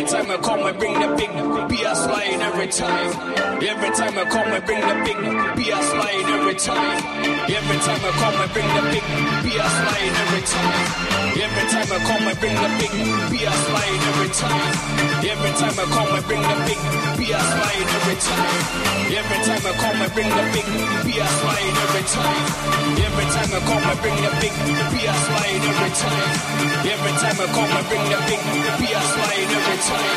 Every time I come, I bring the big BS line every time. Every time I come, I bring the big BS line every time. Every time I come, I bring the big BS line every time. Every time I come, I bring the big BS line every time. Every time I come, I bring the big BS line every time. Every time I come, I bring the big BS line every time. Every time I come, I bring the big BS line every time. Every time I come, I bring the big BS line every time.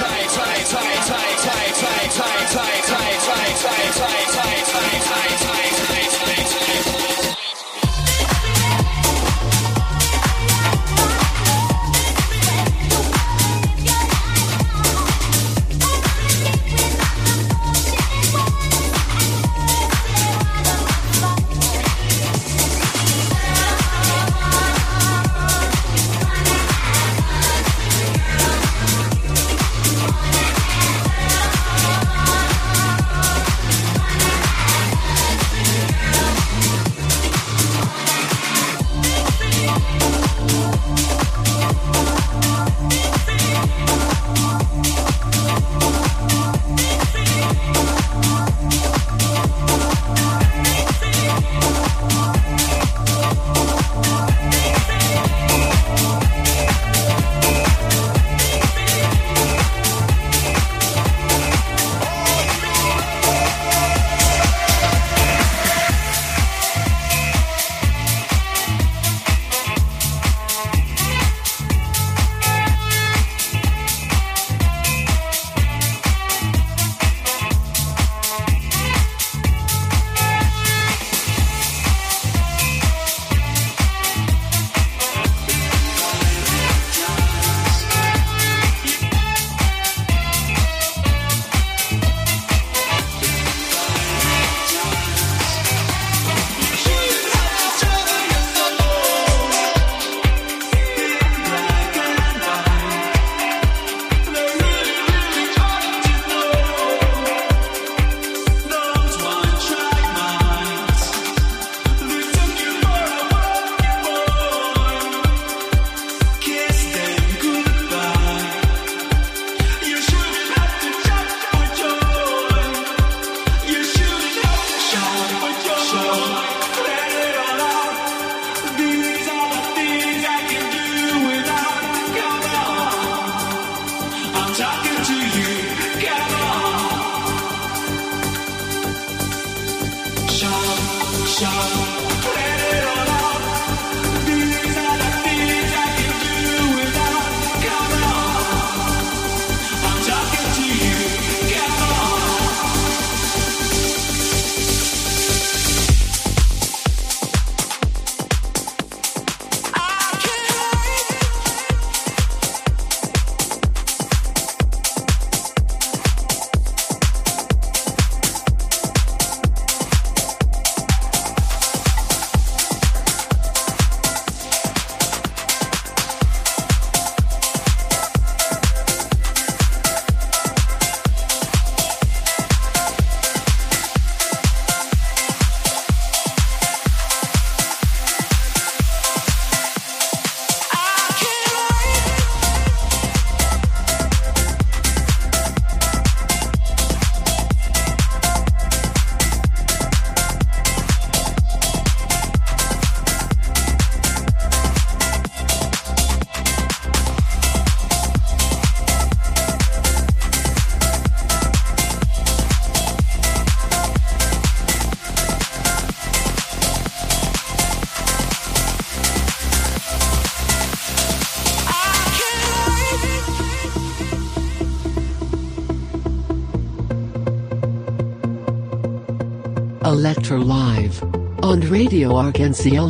Electro Live on Radio Arc-en-Ciel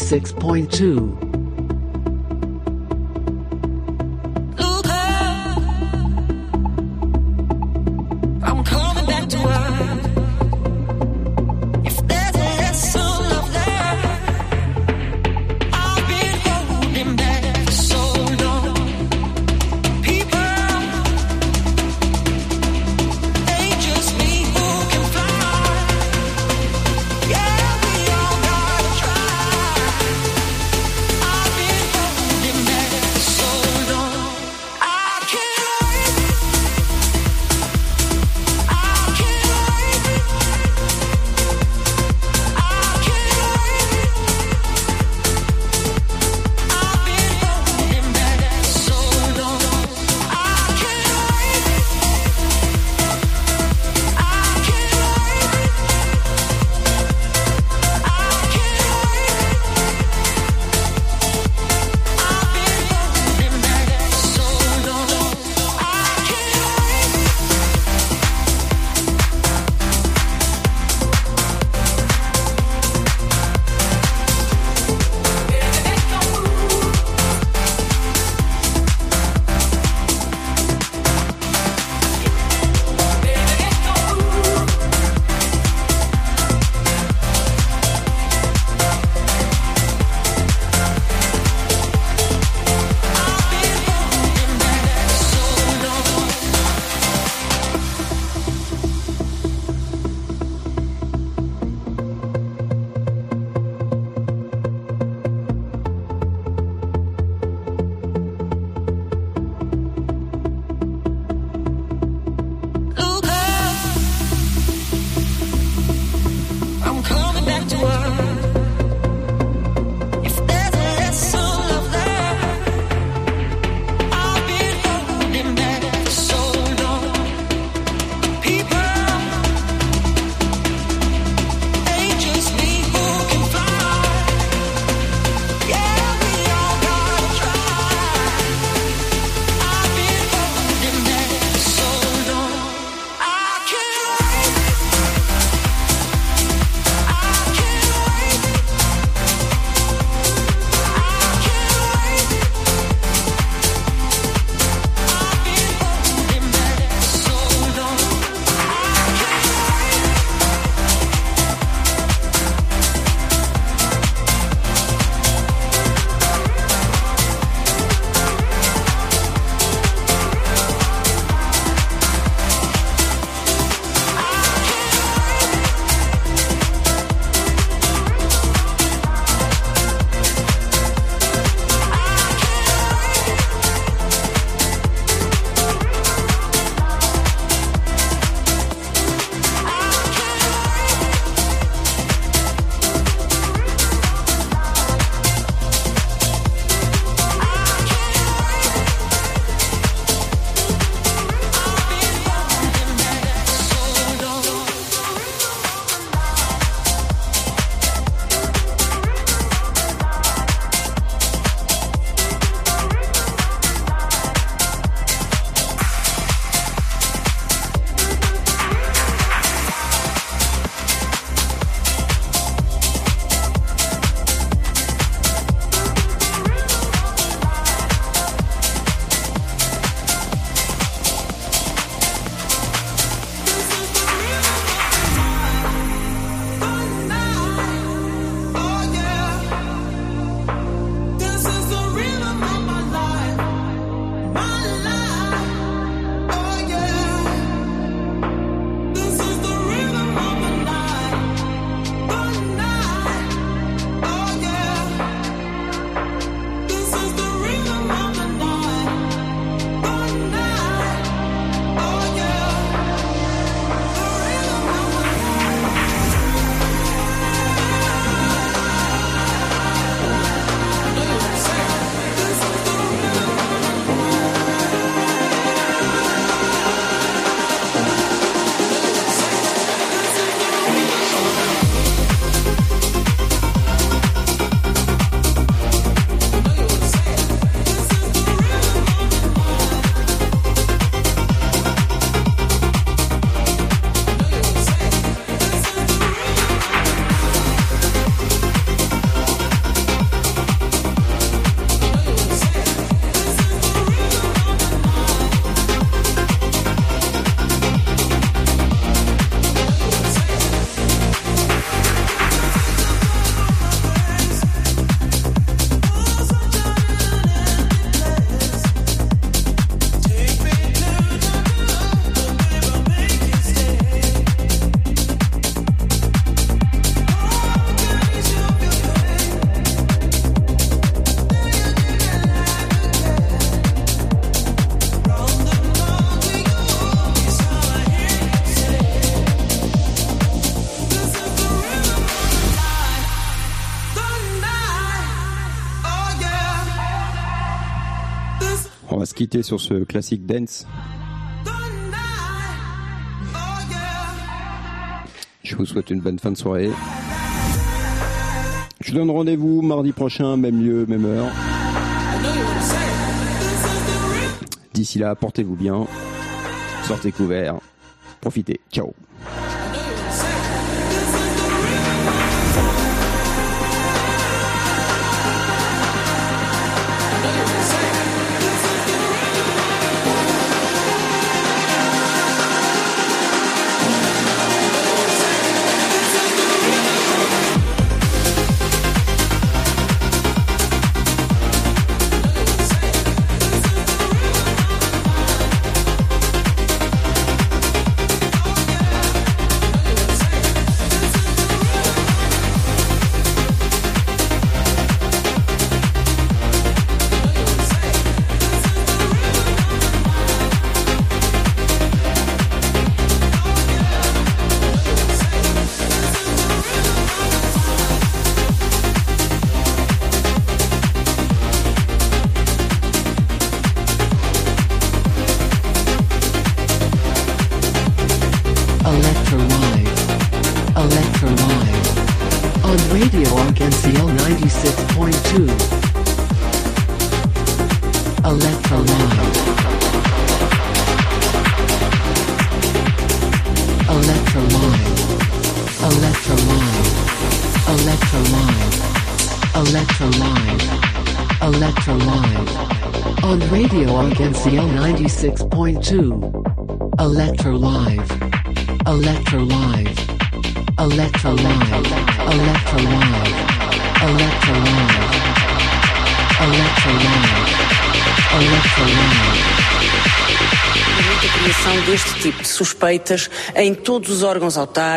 96.2. Yeah, we all gotta try. va se quitter sur ce classique dance. Je vous souhaite une bonne fin de soirée. Je vous donne rendez-vous mardi prochain, même lieu, même heure. D'ici là, portez-vous bien. Sortez couverts. Profitez. Ciao. RCL 96.2. Electro Live. Electro Live. Electro Live. Electro Live. Electro Live. Electro Live. Electro Live. A criação deste tipo de suspeitas em todos os órgãos autarcas.